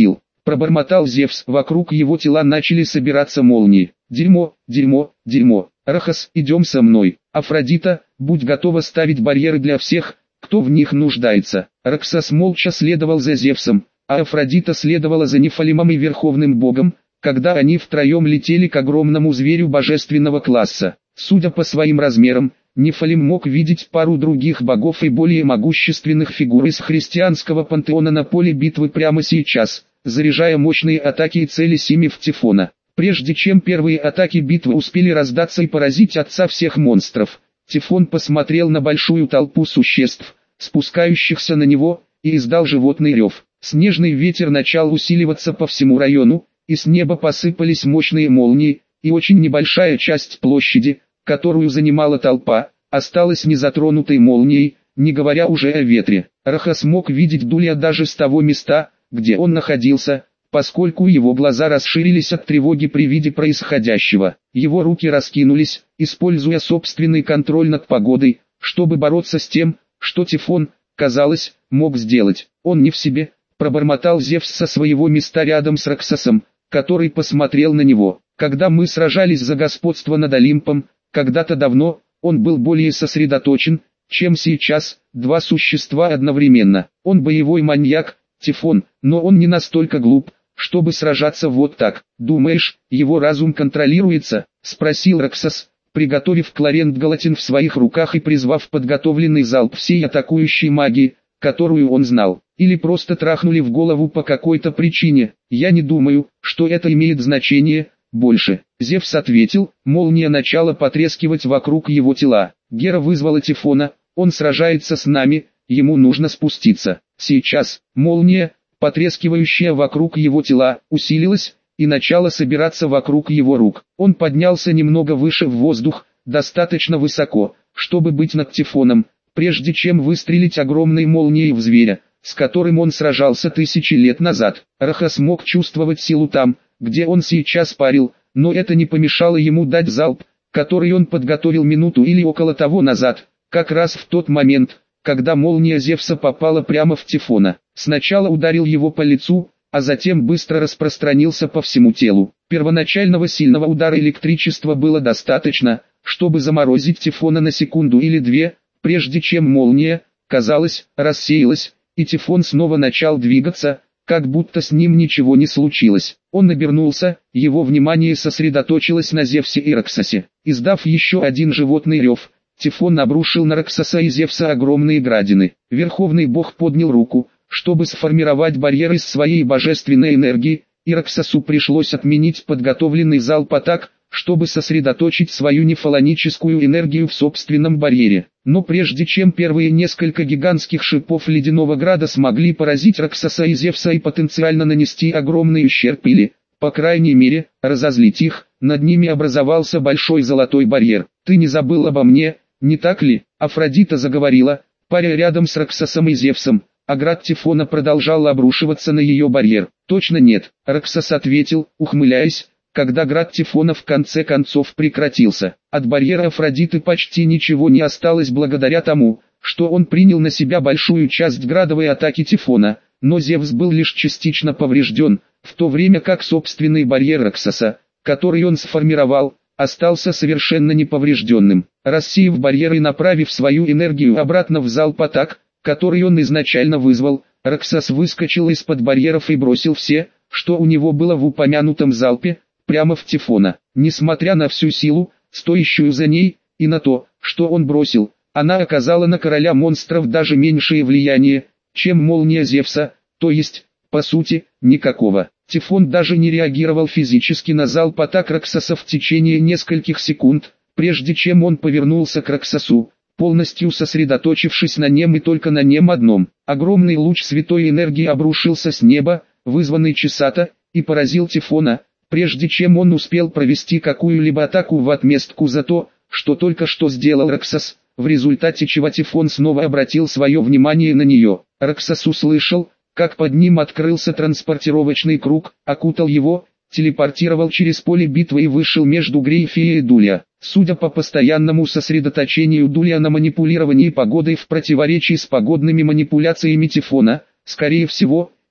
пробормотал Зевс. Вокруг его тела начали собираться молнии. Дерьмо, дерьмо, дерьмо. Арахос, идем со мной. Афродита, будь готова ставить барьеры для всех, кто в них нуждается. Раксос молча следовал за Зевсом, а Афродита следовала за Нефалимом и Верховным Богом, когда они втроем летели к огромному зверю божественного класса. Судя по своим размерам, Нефалим мог видеть пару других богов и более могущественных фигур из христианского пантеона на поле битвы прямо сейчас, заряжая мощные атаки и целясь ими в Тифона. Прежде чем первые атаки битвы успели раздаться и поразить отца всех монстров, Тифон посмотрел на большую толпу существ, спускающихся на него, и издал животный рев. Снежный ветер начал усиливаться по всему району, и с неба посыпались мощные молнии, и очень небольшая часть площади, которую занимала толпа, осталась незатронутой молнией, не говоря уже о ветре. Арахос мог видеть Дулия даже с того места, где он находился, поскольку его глаза расширились от тревоги при виде происходящего. Его руки раскинулись, используя собственный контроль над погодой, чтобы бороться с тем, что Тифон, казалось, мог сделать. Он не в себе, пробормотал Зевс со своего места рядом с Раксосом, который посмотрел на него. Когда мы сражались за господство над Олимпом, когда-то давно, он был более сосредоточен, чем сейчас. Два существа одновременно. Он боевой маньяк, Тифон, но он не настолько глуп, чтобы сражаться вот так. Думаешь, его разум контролируется? Спросил Раксос, приготовив Кларент Галатин в своих руках и призвав подготовленный залп всей атакующей магии, которую он знал. Или просто трахнули в голову по какой-то причине. Я не думаю, что это имеет значение. Больше. Зевс ответил, молния начала потрескивать вокруг его тела. Гера вызвала Тифона, он сражается с нами, ему нужно спуститься. Сейчас, молния, потрескивающая вокруг его тела, усилилась, и начала собираться вокруг его рук. Он поднялся немного выше в воздух, достаточно высоко, чтобы быть над Тифоном, прежде чем выстрелить огромной молнией в зверя, с которым он сражался тысячи лет назад. Арахос мог чувствовать силу там, где он сейчас парил, но это не помешало ему дать залп, который он подготовил минуту или около того назад, как раз в тот момент, когда молния Зевса попала прямо в Тифона. Сначала ударил его по лицу, а затем быстро распространился по всему телу. Первоначального сильного удара электричества было достаточно, чтобы заморозить Тифона на секунду или две, прежде чем молния, казалось, рассеялась, и Тифон снова начал двигаться, как будто с ним ничего не случилось. Он обернулся, его внимание сосредоточилось на Зевсе и Раксосе. Издав еще один животный рев, Тифон обрушил на Раксоса и Зевса огромные градины. Верховный бог поднял руку, чтобы сформировать барьер из своей божественной энергии, и Раксосу пришлось отменить подготовленный залп атак, чтобы сосредоточить свою нефалоническую энергию в собственном барьере. Но прежде чем первые несколько гигантских шипов ледяного града смогли поразить Раксоса и Зевса и потенциально нанести огромный ущерб или, по крайней мере, разозлить их, над ними образовался большой золотой барьер. «Ты не забыл обо мне, не так ли?» Афродита заговорила, паря рядом с Раксосом и Зевсом, а град Тифона продолжал обрушиваться на ее барьер. «Точно нет», Раксос ответил, ухмыляясь, когда град Тифона в конце концов прекратился. От барьера Афродиты почти ничего не осталось благодаря тому, что он принял на себя большую часть градовой атаки Тифона, но Зевс был лишь частично поврежден, в то время как собственный барьер Раксоса, который он сформировал, остался совершенно неповрежденным. Рассеяв барьер и направив свою энергию обратно в залп атак, который он изначально вызвал, Раксос выскочил из-под барьеров и бросил все, что у него было в упомянутом залпе, прямо в Тифона. Несмотря на всю силу, стоящую за ней, и на то, что он бросил, она оказала на короля монстров даже меньшее влияние, чем молния Зевса, то есть, по сути, никакого. Тифон даже не реагировал физически на залп атак Раксоса в течение нескольких секунд, прежде чем он повернулся к Раксосу, полностью сосредоточившись на нем и только на нем одном. Огромный луч святой энергии обрушился с неба, вызванный Чесато, и поразил Тифона, прежде чем он успел провести какую-либо атаку в отместку за то, что только что сделал Раксос, в результате чего Тифон снова обратил свое внимание на нее. Раксос услышал, как под ним открылся транспортировочный круг, окутал его, телепортировал через поле битвы и вышел между Грейфией и Дулия. Судя по постоянному сосредоточению Дулия на манипулировании погодой в противоречии с погодными манипуляциями Тифона, скорее всего,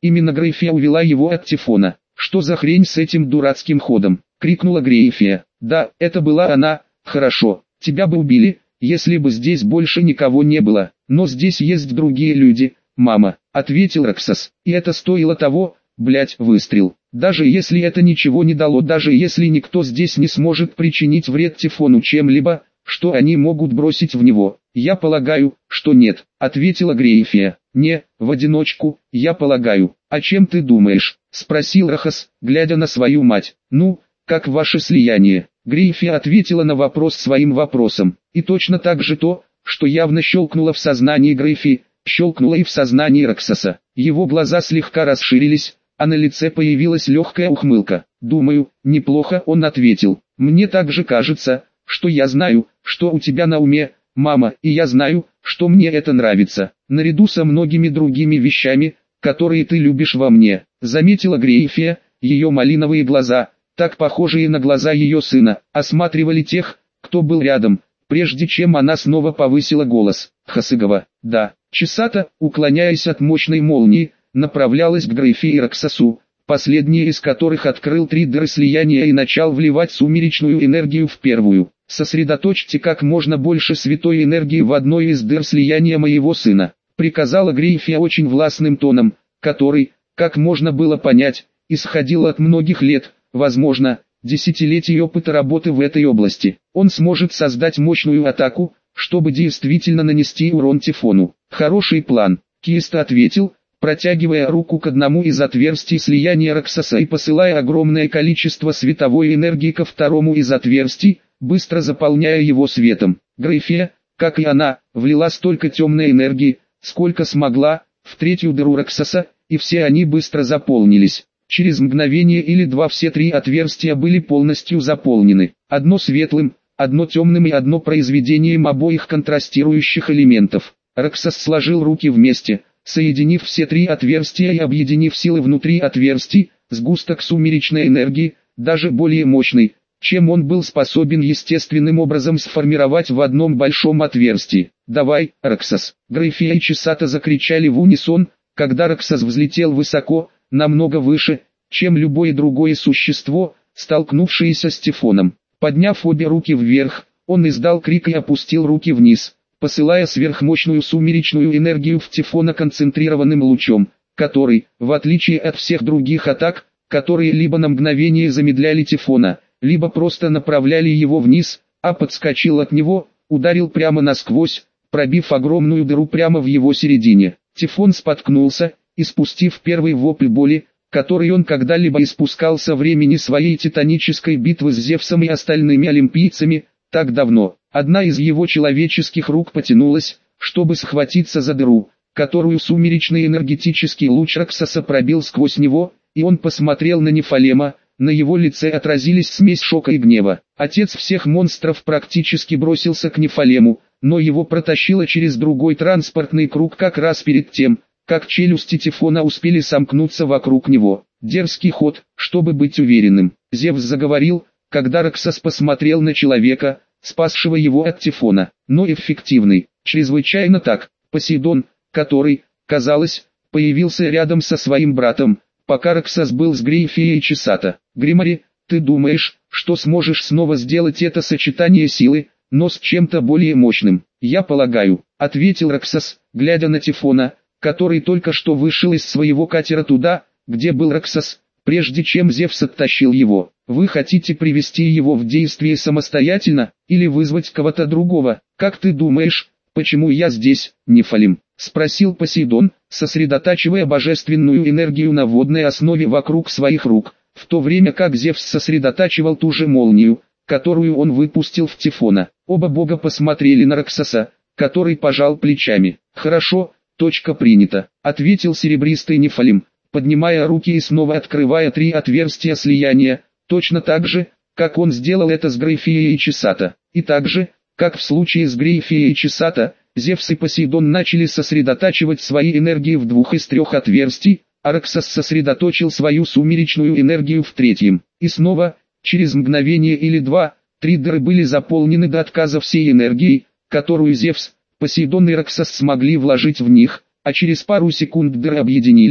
Именно Грейфия увела его от Тифона. «Что за хрень с этим дурацким ходом?» — крикнула Грейфия. «Да, это была она. Хорошо, тебя бы убили, если бы здесь больше никого не было. Но здесь есть другие люди, мама», — ответил Роксос. «И это стоило того, блять, выстрел. Даже если это ничего не дало, даже если никто здесь не сможет причинить вред Тифону чем-либо, что они могут бросить в него. Я полагаю, что нет», — ответила Грейфия. «Не, в одиночку, я полагаю. А чем ты думаешь?» — спросил Рохас, глядя на свою мать. «Ну, как ваше слияние?» Грейфия ответила на вопрос своим вопросом. И точно так же то, что явно щелкнуло в сознании Грейфии, щелкнуло и в сознании Роксоса. Его глаза слегка расширились, а на лице появилась легкая ухмылка. «Думаю, неплохо», — он ответил. «Мне также кажется, что я знаю, что у тебя на уме, мама, и я знаю, что мне это нравится, наряду со многими другими вещами, которые ты любишь во мне», — заметила Грейфия. Ее малиновые глаза, так похожие на глаза ее сына, осматривали тех, кто был рядом, прежде чем она снова повысила голос. «Хасыгава, да». Чесата, уклоняясь от мощной молнии, направлялась к Грейфии и Роксосу, последний из которых открыл 3 дыры слияния и начал вливать сумеречную энергию в первую. «Сосредоточьте как можно больше святой энергии в одной из дыр слияния моего сына», — приказала Грейфия очень властным тоном, который, как можно было понять, исходил от многих лет, возможно, десятилетий опыта работы в этой области. Он сможет создать мощную атаку, чтобы действительно нанести урон Тифону. «Хороший план», — Киста ответил, протягивая руку к одному из отверстий слияния Роксоса и посылая огромное количество световой энергии ко второму из отверстий, быстро заполняя его светом. Грейфия, как и она, влила столько темной энергии, сколько смогла, в третью дыру Роксоса, и все они быстро заполнились. Через мгновение или два все 3 отверстия были полностью заполнены. Одно светлым, одно темным и одно произведением обоих контрастирующих элементов. Роксос сложил руки вместе, соединив все 3 отверстия и объединив силы внутри отверстий, сгусток сумеречной энергии, даже более мощный, чем он был способен естественным образом сформировать в одном большом отверстии. «Давай, Роксос!» Грейфия и Чесата закричали в унисон, когда Роксос взлетел высоко, намного выше, чем любое другое существо, столкнувшееся с Тифоном. Подняв обе руки вверх, он издал крик и опустил руки вниз, посылая сверхмощную сумеречную энергию в Тифона концентрированным лучом, который, в отличие от всех других атак, которые либо на мгновение замедляли Тифона, либо просто направляли его вниз, а подскочил от него, ударил прямо насквозь, пробив огромную дыру прямо в его середине. Тифон споткнулся, испустив первый вопль боли, который он когда-либо испускал со времени своей титанической битвы с Зевсом и остальными олимпийцами, так давно. Одна из его человеческих рук потянулась, чтобы схватиться за дыру, которую сумеречный энергетический луч Роксоса пробил сквозь него, и он посмотрел на Нефалема. На его лице отразились смесь шока и гнева. Отец всех монстров практически бросился к Нефалему, но его протащило через другой транспортный круг как раз перед тем, как челюсти Тифона успели сомкнуться вокруг него. Дерзкий ход, чтобы быть уверенным. Зевс заговорил, когда Роксос посмотрел на человека, спасшего его от Тифона, но эффективный. Чрезвычайно так. Посейдон, который, казалось, появился рядом со своим братом, пока Роксос был с Грейфией и Чесата. «Гримари, ты думаешь, что сможешь снова сделать это сочетание силы, но с чем-то более мощным?» «Я полагаю», — ответил Роксос, глядя на Тифона, который только что вышел из своего катера туда, где был Роксос, прежде чем Зевс оттащил его. «Вы хотите привести его в действие самостоятельно, или вызвать кого-то другого? Как ты думаешь, почему я здесь, Нефалим?» — спросил Посейдон, сосредотачивая божественную энергию на водной основе вокруг своих рук, в то время как Зевс сосредотачивал ту же молнию, которую он выпустил в Тифона. Оба бога посмотрели на Роксоса, который пожал плечами. «Хорошо, точка принята», — ответил серебристый Нефалим, поднимая руки и снова открывая 3 отверстия слияния, точно так же, как он сделал это с Грейфией и Чесата. И так же, как в случае с Грейфией и Чесата, Зевс и Посейдон начали сосредотачивать свои энергии в 2 из 3 отверстий, а Роксос сосредоточил свою сумеречную энергию в 3-м. И снова, через мгновение или 2, 3 дыры были заполнены до отказа всей энергией, которую Зевс, Посейдон и Роксос смогли вложить в них, а через пару секунд дыры объединились,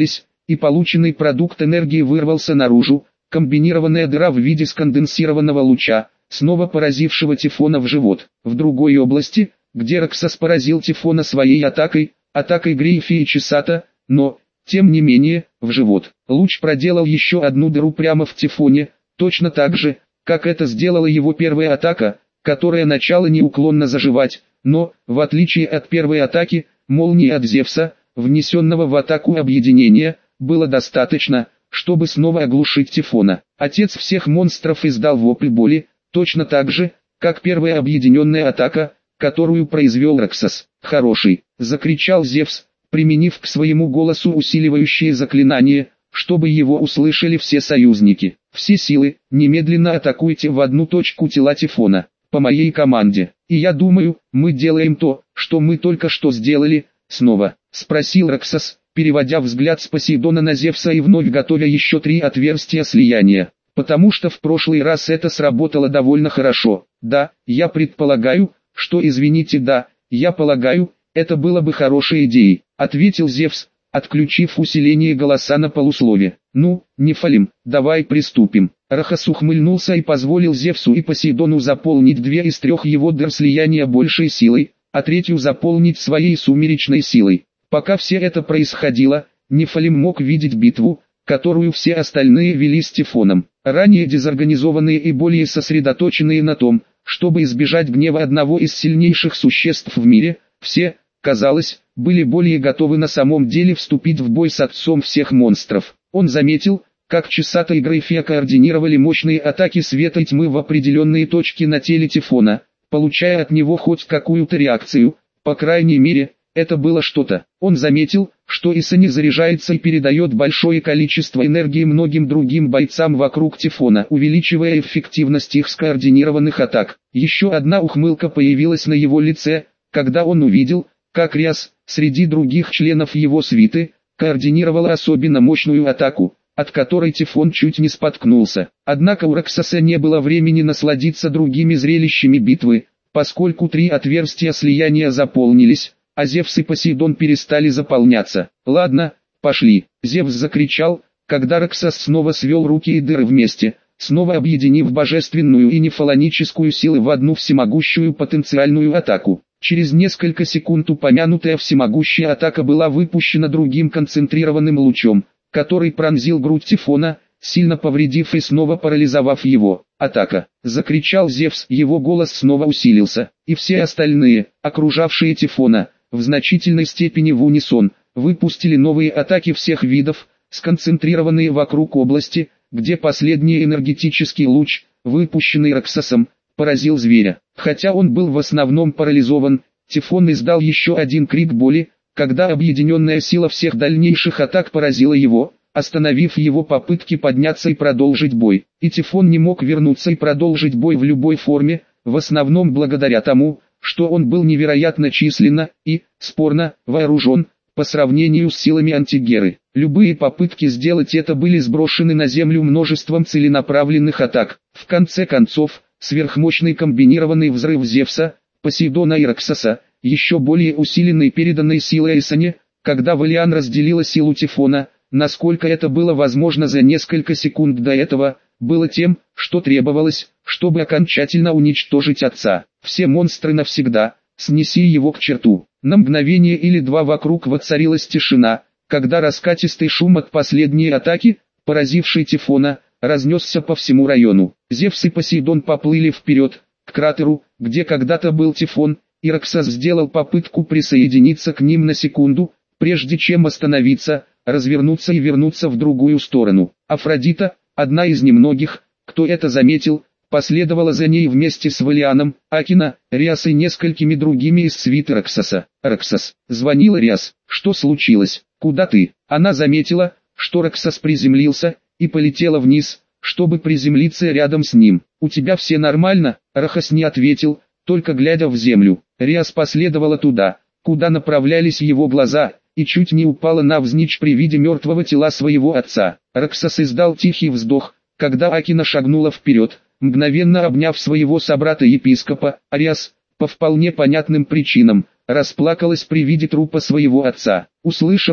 и полученный продукт энергии вырвался наружу. Комбинированная дыра в виде сконденсированного луча, снова поразившего Тифона в живот. В другой области, где Роксос поразил Тифона своей атакой Грейфи и Чесата, но, тем не менее, в живот. Луч проделал еще одну дыру прямо в Тифоне, точно так же, как это сделала его первая атака, которая начала неуклонно заживать, но, в отличие от первой атаки, молнии от Зевса, внесенного в атаку объединения, было достаточно, чтобы снова оглушить Тифона. Отец всех монстров издал вопль боли, точно так же, как первая объединенная атака, которую произвел Роксос. «Хороший!» — закричал Зевс, применив к своему голосу усиливающее заклинание, чтобы его услышали все союзники. «Все силы, немедленно атакуйте в одну точку тела Тифона, по моей команде. И я думаю, мы делаем то, что мы только что сделали, снова», — спросил Роксос, переводя взгляд с Посейдона на Зевса и вновь готовя еще 3 отверстия слияния. «Потому что в прошлый раз это сработало довольно хорошо. Да, я предполагаю, что да, я полагаю, это было бы хорошей идеей», — ответил Зевс, отключив усиление голоса на полуслове. «Ну, Нефалим, давай приступим». Рахас ухмыльнулся и позволил Зевсу и Посейдону заполнить 2 из 3 его дыр слияния большей силой, а 3 заполнить своей сумеречной силой. Пока все это происходило, Нефалим мог видеть битву, которую все остальные вели с Тифоном. Ранее дезорганизованные и более сосредоточенные на том, чтобы избежать гнева одного из сильнейших существ в мире, все, казалось, были более готовы на самом деле вступить в бой с отцом всех монстров. Он заметил, как Чесата и Грейфия координировали мощные атаки света и тьмы в определенные точки на теле Тифона, получая от него хоть какую-то реакцию, по крайней мере, это было что-то. Он заметил, что Исани заряжается и передает большое количество энергии многим другим бойцам вокруг Тифона, увеличивая эффективность их скоординированных атак. Еще одна ухмылка появилась на его лице, когда он увидел, как Риас, среди других членов его свиты, координировала особенно мощную атаку, от которой Тифон чуть не споткнулся. Однако у Роксоса не было времени насладиться другими зрелищами битвы, поскольку 3 отверстия слияния заполнились, а Зевс и Посейдон перестали заполняться. «Ладно, пошли!» — Зевс закричал, когда Роксос снова свел руки и дыры вместе, снова объединив божественную и нефалоническую силы в одну всемогущую потенциальную атаку. Через несколько секунд упомянутая всемогущая атака была выпущена другим концентрированным лучом, который пронзил грудь Тифона, сильно повредив и снова парализовав его. «Атака!» — закричал Зевс, его голос снова усилился, и все остальные, окружавшие Тифона, в значительной степени в унисон, выпустили новые атаки всех видов, сконцентрированные вокруг области, где последний энергетический луч, выпущенный Роксосом, поразил зверя. Хотя он был в основном парализован, Тифон издал еще один крик боли, когда объединенная сила всех дальнейших атак поразила его, остановив его попытки подняться и продолжить бой. И Тифон не мог вернуться и продолжить бой в любой форме, в основном благодаря тому, что он был невероятно численно и, спорно, вооружен, по сравнению с силами Антигеры. Любые попытки сделать это были сброшены на землю множеством целенаправленных атак. В конце концов, сверхмощный комбинированный взрыв Зевса, Посейдона и Роксоса, еще более усиленный переданной силой Исане, когда Валиан разделила силу Тифона, насколько это было возможно за несколько секунд до этого, было тем, что требовалось, чтобы окончательно уничтожить отца. Все монстры навсегда, снеси его к черту. На мгновение или 2 вокруг воцарилась тишина, когда раскатистый шум от последней атаки, поразившей Тифона, разнесся по всему району. Зевс и Посейдон поплыли вперед, к кратеру, где когда-то был Тифон, и Роксос сделал попытку присоединиться к ним на секунду, прежде чем остановиться, развернуться и вернуться в другую сторону. Афродита, одна из немногих, кто это заметил, последовала за ней вместе с Валианом, Акина, Риас и несколькими другими из свиты Роксоса. «Роксос», — звонила Риас, — «что случилось? Куда ты?» Она заметила, что Роксос приземлился, и полетела вниз, чтобы приземлиться рядом с ним. «У тебя все нормально?» Рахас не ответил, только глядя в землю. Риас последовала туда, куда направлялись его глаза, и чуть не упала навзничь при виде мертвого тела своего отца. Роксос издал тихий вздох, когда Акина шагнула вперед, мгновенно обняв своего собрата-епископа. Риас, по вполне понятным причинам, расплакалась при виде трупа своего отца. Услышав,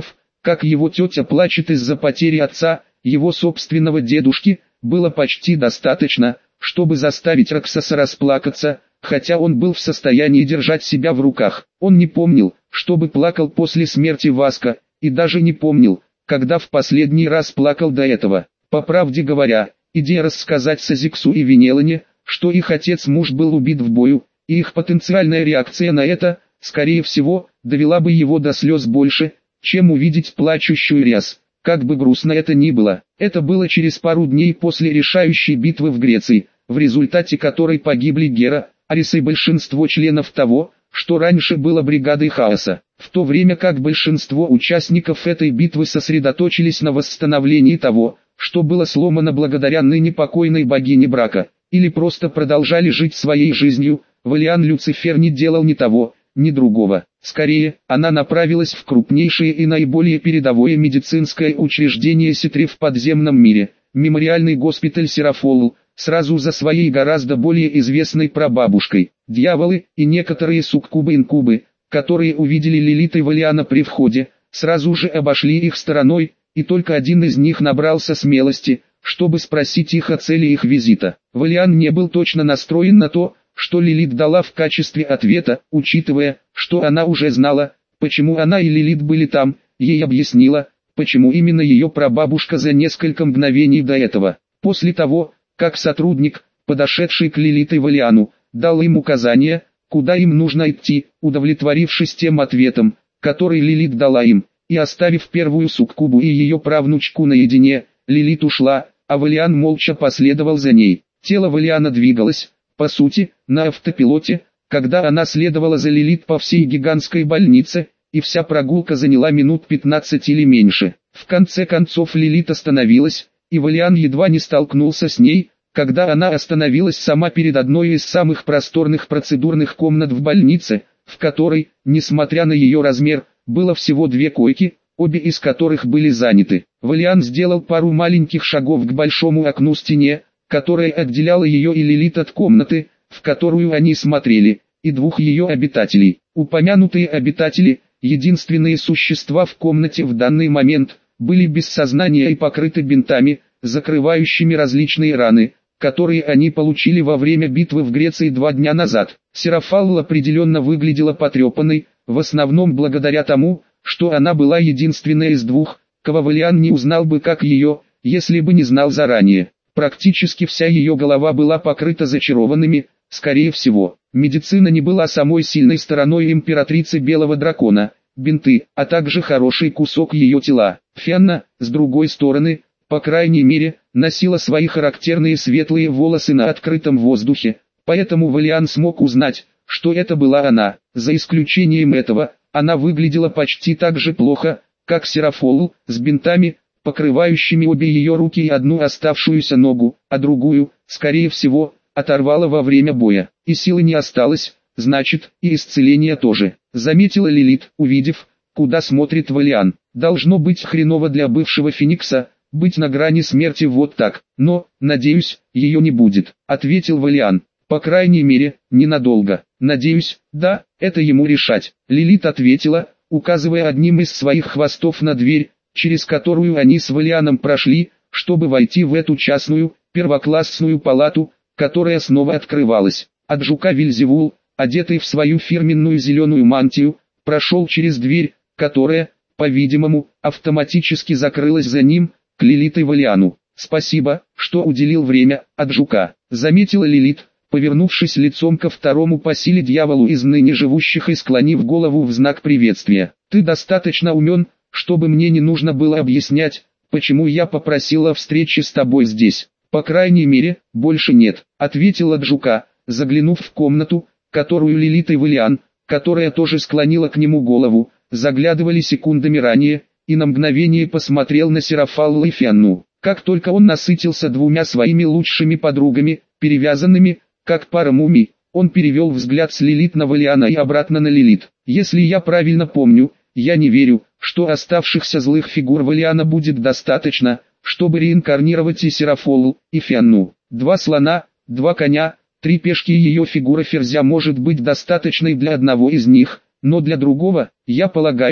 как его тетя плачет из-за потери отца, его собственного дедушки, было почти достаточно, чтобы заставить Роксоса расплакаться, хотя он был в состоянии держать себя в руках. Он не помнил, чтобы плакал после смерти Васка, и даже не помнил, когда в последний раз плакал до этого. По правде говоря, идея рассказать Сазиксу и Венелане, что их отец-муж был убит в бою, и их потенциальная реакция на это, скорее всего, довела бы его до слез больше, чем увидеть плачущую Риас. Как бы грустно это ни было, это было через пару дней после решающей битвы в Греции, в результате которой погибли Гера, Арис и большинство членов того, что раньше было бригадой хаоса, в то время как большинство участников этой битвы сосредоточились на восстановлении того, что было сломано благодаря ныне покойной богине брака, или просто продолжали жить своей жизнью. Валиан Люцифер не делал ни того, ни другого. Скорее, она направилась в крупнейшее и наиболее передовое медицинское учреждение Ситри в подземном мире, мемориальный госпиталь Серафолл, сразу за своей гораздо более известной прабабушкой. Дьяволы и некоторые суккубы-инкубы, которые увидели Лилит и Валиана при входе, сразу же обошли их стороной, и только один из них набрался смелости, чтобы спросить их о цели их визита. Валиан не был точно настроен на то, что Лилит дала в качестве ответа, учитывая, что она уже знала, почему она и Лилит были там, ей объяснила, почему именно ее прабабушка за несколько мгновений до этого. После того, как сотрудник, подошедший к Лилит и Валиану, дал им указания, куда им нужно идти, удовлетворившись тем ответом, который Лилит дала им, и оставив первую суккубу и ее правнучку наедине, Лилит ушла, а Валиан молча последовал за ней. Тело Валиана двигалось, по сути, на автопилоте, когда она следовала за Лилит по всей гигантской больнице, и вся прогулка заняла минут 15 или меньше. В конце концов Лилит остановилась, и Валиан едва не столкнулся с ней, когда она остановилась сама перед одной из самых просторных процедурных комнат в больнице, в которой, несмотря на ее размер, было всего 2 койки, обе из которых были заняты. Валиан сделал пару маленьких шагов к большому окну стене, которое отделяло ее и Лилит от комнаты, в которую они смотрели, и 2 ее обитателей. Упомянутые обитатели, единственные существа в комнате в данный момент, были без сознания и покрыты бинтами, закрывающими различные раны, которые они получили во время битвы в Греции 2 дня назад. Серафалл определенно выглядела потрепанной, в основном благодаря тому, что она была единственная из 2, кого Валиан не узнал бы как ее, если бы не знал заранее. Практически вся ее голова была покрыта зачарованными, скорее всего. Медицина не была самой сильной стороной императрицы Белого Дракона, бинты, а также хороший кусок ее тела. Фианна, с другой стороны, по крайней мере, носила свои характерные светлые волосы на открытом воздухе, поэтому Валиан смог узнать, что это была она. За исключением этого, она выглядела почти так же плохо, как Серафолл, с бинтами, покрывающими обе ее руки и одну оставшуюся ногу, а другую, скорее всего, оторвала во время боя. И силы не осталось, значит, и исцеления тоже, заметила Лилит, увидев, куда смотрит Валиан. Должно быть хреново для бывшего Феникса, быть на грани смерти вот так, но, надеюсь, ее не будет, ответил Валиан. По крайней мере, ненадолго. Надеюсь, да, это ему решать. Лилит ответила, указывая одним из своих хвостов на дверь, через которую они с Валианом прошли, чтобы войти в эту частную, первоклассную палату, которая снова открывалась. От жука Вельзевул, одетый в свою фирменную зеленую мантию, прошел через дверь, которая, по-видимому, автоматически закрылась за ним, к Лилит и Валиану. «Спасибо, что уделил время, от жука», заметила Лилит, повернувшись лицом ко второму по силе дьяволу из ныне живущих и склонив голову в знак приветствия. «Ты достаточно умен, чтобы мне не нужно было объяснять, почему я попросила встречи с тобой здесь. По крайней мере, больше нет», ответила Джука, заглянув в комнату, которую Лилит и Валиан, которая тоже склонила к нему голову, заглядывали секундами ранее, и на мгновение посмотрел на Серафалла и Фианну. Как только он насытился 2 своими лучшими подругами, перевязанными, как пара мумий, он перевел взгляд с Лилит на Валиана и обратно на Лилит. «Если я правильно помню, я не верю, что оставшихся злых фигур Валиана будет достаточно, чтобы реинкарнировать и Серафоллу, и Фианну. 2 слона, 2 коня, 3 пешки и ее фигура ферзя может быть достаточной для одного из них, но для другого, я полагаю,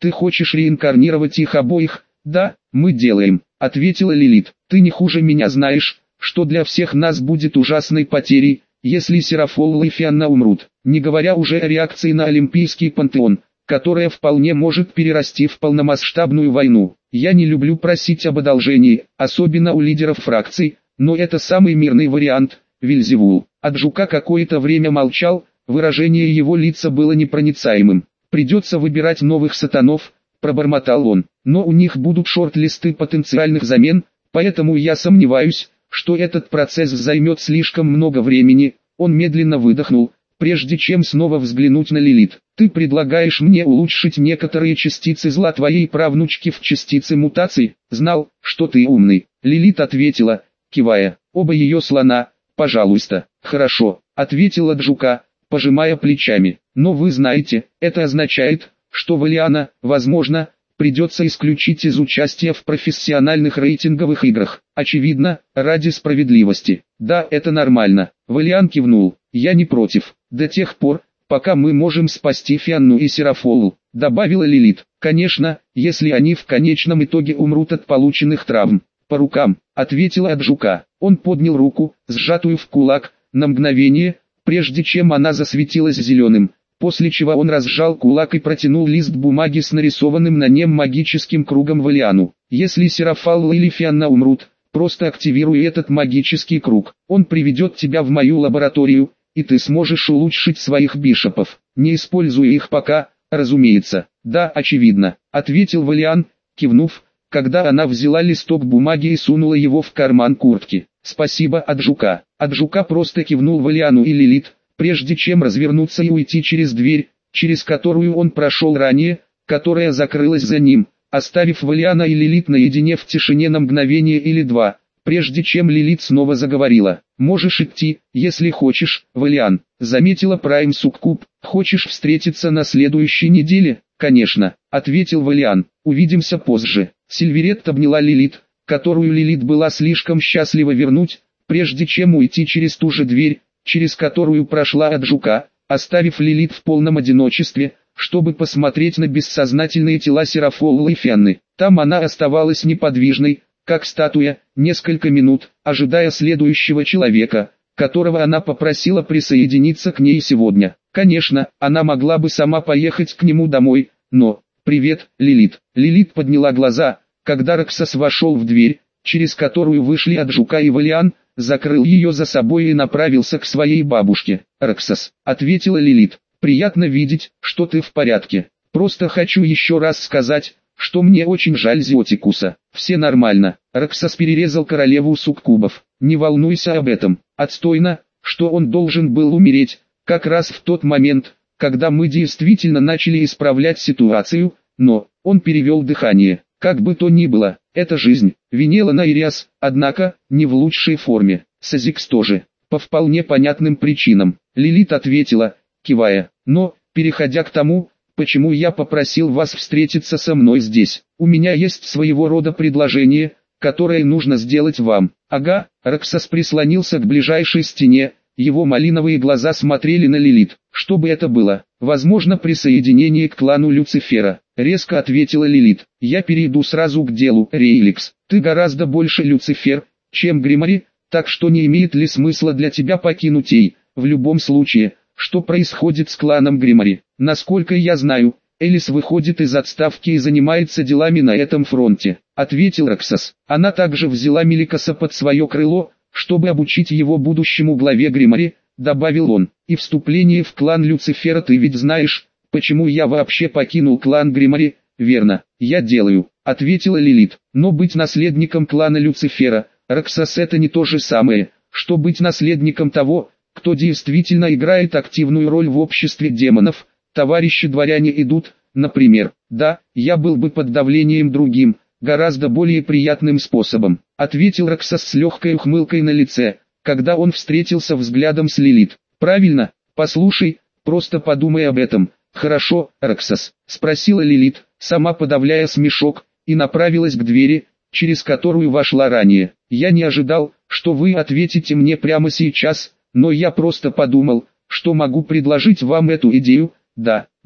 Ты хочешь реинкарнировать их обоих? Да, мы делаем, ответила Лилит. Ты не хуже меня знаешь, что для всех нас будет ужасной потерей, если Серафолл и Фианна умрут, не говоря уже о реакции на Олимпийский пантеон, которая вполне может перерасти в полномасштабную войну. Я не люблю просить об одолжении, особенно у лидеров фракций, но это самый мирный вариант, Вельзевул. Аджука какое-то время молчал, выражение его лица было непроницаемым. Придется выбирать новых сатанов, пробормотал он, но у них будут шорт-листы потенциальных замен, поэтому я сомневаюсь, что этот процесс займет слишком много времени. Он медленно выдохнул, прежде чем снова взглянуть на Лилит. Ты предлагаешь мне улучшить некоторые частицы зла твоей правнучки в частицы мутаций? Знал, что ты умный. Лилит ответила, кивая. Оба ее слона, пожалуйста. Хорошо, ответила Джука, пожимая плечами. Но вы знаете, это означает, что Валиана, возможно, придется исключить из участия в профессиональных рейтинговых играх. Очевидно, ради справедливости. Да, это нормально. Валиан кивнул. Я не против. До тех пор, пока мы можем спасти Фианну и Серафолл, добавила Лилит. Конечно, если они в конечном итоге умрут от полученных травм. По рукам, ответила Аджука. Он поднял руку, сжатую в кулак, на мгновение, прежде чем она засветилась зеленым, после чего он разжал кулак и протянул лист бумаги с нарисованным на нем магическим кругом Валиану. Если Серафолл или Фианна умрут, просто активируй этот магический круг. Он приведет тебя в мою лабораторию, и ты сможешь улучшить своих бишопов. Не используя их пока, разумеется. Да, очевидно, ответил Валиан, кивнув, когда она взяла листок бумаги и сунула его в карман куртки. Спасибо, Аджука. Аджука просто кивнул Валиану и Лилит, прежде чем развернуться и уйти через дверь, через которую он прошел ранее, которая закрылась за ним, оставив Валиана и Лилит наедине в тишине на мгновение или два, прежде чем Лилит снова заговорила. «Можешь идти, если хочешь, Валиан», — заметила Прайм Суккуб. «Хочешь встретиться на следующей неделе?» «Конечно», — ответил Валиан. «Увидимся позже». Сильверет обняла Лилит, которую Лилит была слишком счастлива вернуть, прежде чем уйти через ту же дверь, через которую прошла Аджука, оставив Лилит в полном одиночестве, чтобы посмотреть на бессознательные тела Серафолла и Фианны. Там она оставалась неподвижной, как статуя, несколько минут, ожидая следующего человека, которого она попросила присоединиться к ней сегодня. Конечно, она могла бы сама поехать к нему домой, но... «Привет, Лилит». Лилит подняла глаза, когда Роксас вошел в дверь, через которую вышли Аджука и Валиан, закрыл ее за собой и направился к своей бабушке. «Роксас», — ответила Лилит, — «приятно видеть, что ты в порядке. Просто хочу еще раз сказать, что мне очень жаль Зиотикуса. Все нормально». Роксас перерезал королеву суккубов. «Не волнуйся об этом. Отстойно, что он должен был умереть, как раз в тот момент, когда мы действительно начали исправлять ситуацию, но...» Он перевел дыхание. «Как бы то ни было, это жизнь». Винела Найриас, однако, не в лучшей форме. Сазикс тоже, по вполне понятным причинам. Лилит ответила, кивая. «Но, переходя к тому, почему я попросил вас встретиться со мной здесь, у меня есть своего рода предложение, которое нужно сделать вам». «Ага», Роксас прислонился к ближайшей стене, его малиновые глаза смотрели на Лилит. «Что бы это было? Возможно, присоединение к клану Люцифера», — резко ответила Лилит. «Я перейду сразу к делу, Рейликс. Ты гораздо больше Люцифер, чем Гримари, так что не имеет ли смысла для тебя покинуть Ей? В любом случае, что происходит с кланом Гримари? Насколько я знаю, Элис выходит из отставки и занимается делами на этом фронте», — ответил Роксас. Она также взяла Меликаса под свое крыло, чтобы обучить его будущему главе Гримари, добавил он. «И вступление в клан Люцифера ты ведь знаешь, почему я вообще покинул клан Гримари?» «Верно, я делаю», — ответила Лилит. «Но быть наследником клана Люцифера, Роксас, это не то же самое, что быть наследником того, кто действительно играет активную роль в обществе демонов. Товарищи дворяне идут, например. Да, я был бы под давлением другим, гораздо более приятным способом», — ответил Роксас с легкой ухмылкой на лице, когда он встретился взглядом с Лилит. «Правильно, послушай, просто подумай об этом». «Хорошо, Роксас», — спросила Лилит, сама подавляя смешок, и направилась к двери, через которую вошла ранее. «Я не ожидал, что вы ответите мне прямо сейчас, но я просто подумал, что могу предложить вам эту идею». Да,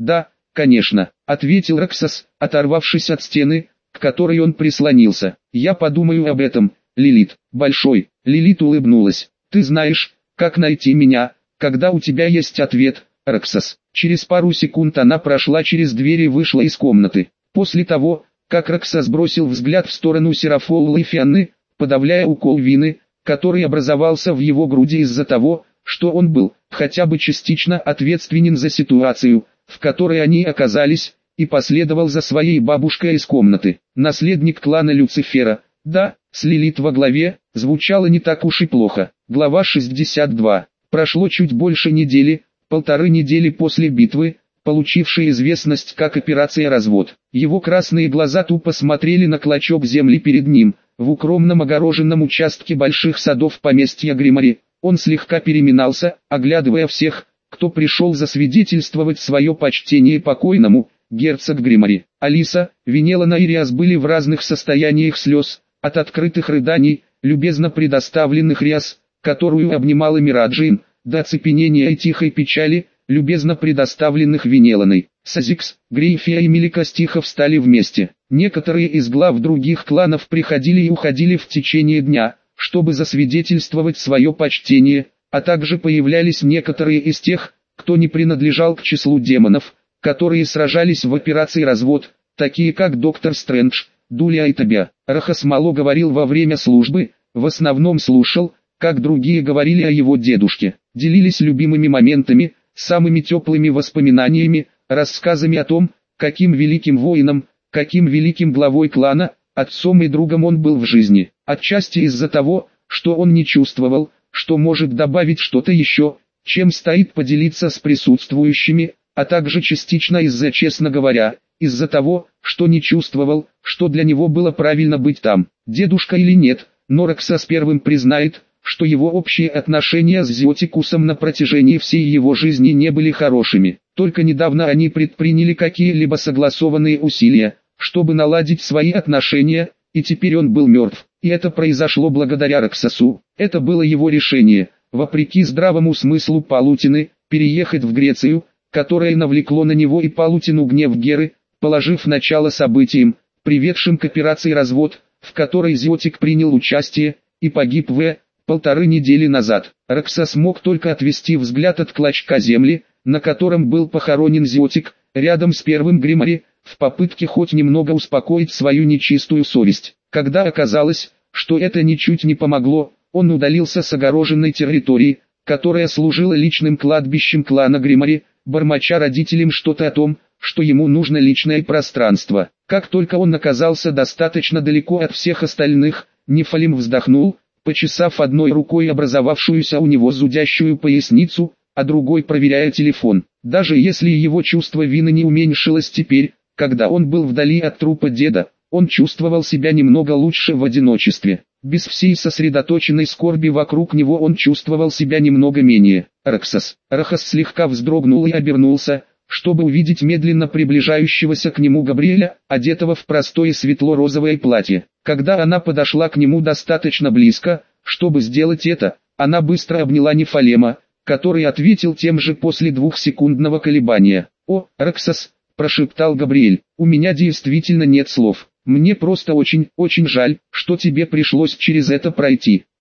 конечно, ответил Роксос, оторвавшись от стены, к которой он прислонился. Я подумаю об этом, Лилит. Большой. Лилит улыбнулась. Ты знаешь, как найти меня, когда у тебя есть ответ, Роксос. Через пару секунд она прошла через дверь и вышла из комнаты. После того, как Роксос бросил взгляд в сторону Серафолла и Фианны, подавляя укол вины, который образовался в его груди из-за того, что он был, хотя бы частично ответственен за ситуацию, в которой они оказались, и последовал за своей бабушкой из комнаты. Наследник клана Люцифера, да, с Лилит во главе, звучало не так уж и плохо. Глава 62. Прошло чуть больше недели, 1,5 недели после битвы, получившей известность как операция «Развод». Его красные глаза тупо смотрели на клочок земли перед ним, в укромном огороженном участке больших садов поместья Гримари. Он слегка переминался, оглядывая всех, кто пришел засвидетельствовать свое почтение покойному, герцог Гримари. Алиса, Винелана и Риас были в разных состояниях слез, от открытых рыданий, любезно предоставленных Риас, которую обнимала Мираджин, до оцепенения и тихой печали, любезно предоставленных Винеланой. Сазикс, Грейфия и Меликас тихо встали вместе. Некоторые из глав других кланов приходили и уходили в течение дня, чтобы засвидетельствовать свое почтение, а также появлялись некоторые из тех, кто не принадлежал к числу демонов, которые сражались в операции «Развод», такие как Доктор Стрэндж, Дуля и Табя. Рахас мало говорил во время службы, в основном слушал, как другие говорили о его дедушке, делились любимыми моментами, самыми теплыми воспоминаниями, рассказами о том, каким великим воином, каким великим главой клана, отцом и другом он был в жизни. Отчасти из-за того, что он не чувствовал, что может добавить что-то еще, чем стоит поделиться с присутствующими, а также частично из-за, честно говоря, из-за того, что не чувствовал, что для него было правильно быть там, дедушка или нет, но Роксос первым признает, что его общие отношения с Зиотикусом на протяжении всей его жизни не были хорошими. Только недавно они предприняли какие-либо согласованные усилия, чтобы наладить свои отношения, и теперь он был мертв. И это произошло благодаря Роксосу. Это было его решение, вопреки здравому смыслу Палутины, переехать в Грецию, которое навлекло на него и Палутину гнев Геры, положив начало событиям, приведшим к операции «Развод», в которой Зиотик принял участие, и погиб в 1,5 недели назад. Роксос мог только отвести взгляд от клочка земли, на котором был похоронен Зиотик, рядом с первым Гримари, в попытке хоть немного успокоить свою нечистую совесть. Когда оказалось, что это ничуть не помогло, он удалился с огороженной территории, которая служила личным кладбищем клана Гримари, бормоча родителям что-то о том, что ему нужно личное пространство. Как только он оказался достаточно далеко от всех остальных, Нефалим вздохнул, почесав одной рукой образовавшуюся у него зудящую поясницу, а другой проверяя телефон. Даже если его чувство вины не уменьшилось теперь, когда он был вдали от трупа деда, он чувствовал себя немного лучше в одиночестве. Без всей сосредоточенной скорби вокруг него он чувствовал себя немного менее. Роксос. Рахас слегка вздрогнул и обернулся, чтобы увидеть медленно приближающегося к нему Габриэля, одетого в простое светло-розовое платье. Когда она подошла к нему достаточно близко, чтобы сделать это, она быстро обняла Нефалема, который ответил тем же после 2-секундного колебания. «О, Роксос», – прошептал Габриэль, – «у меня действительно нет слов. Мне просто очень, очень жаль, что тебе пришлось через это пройти».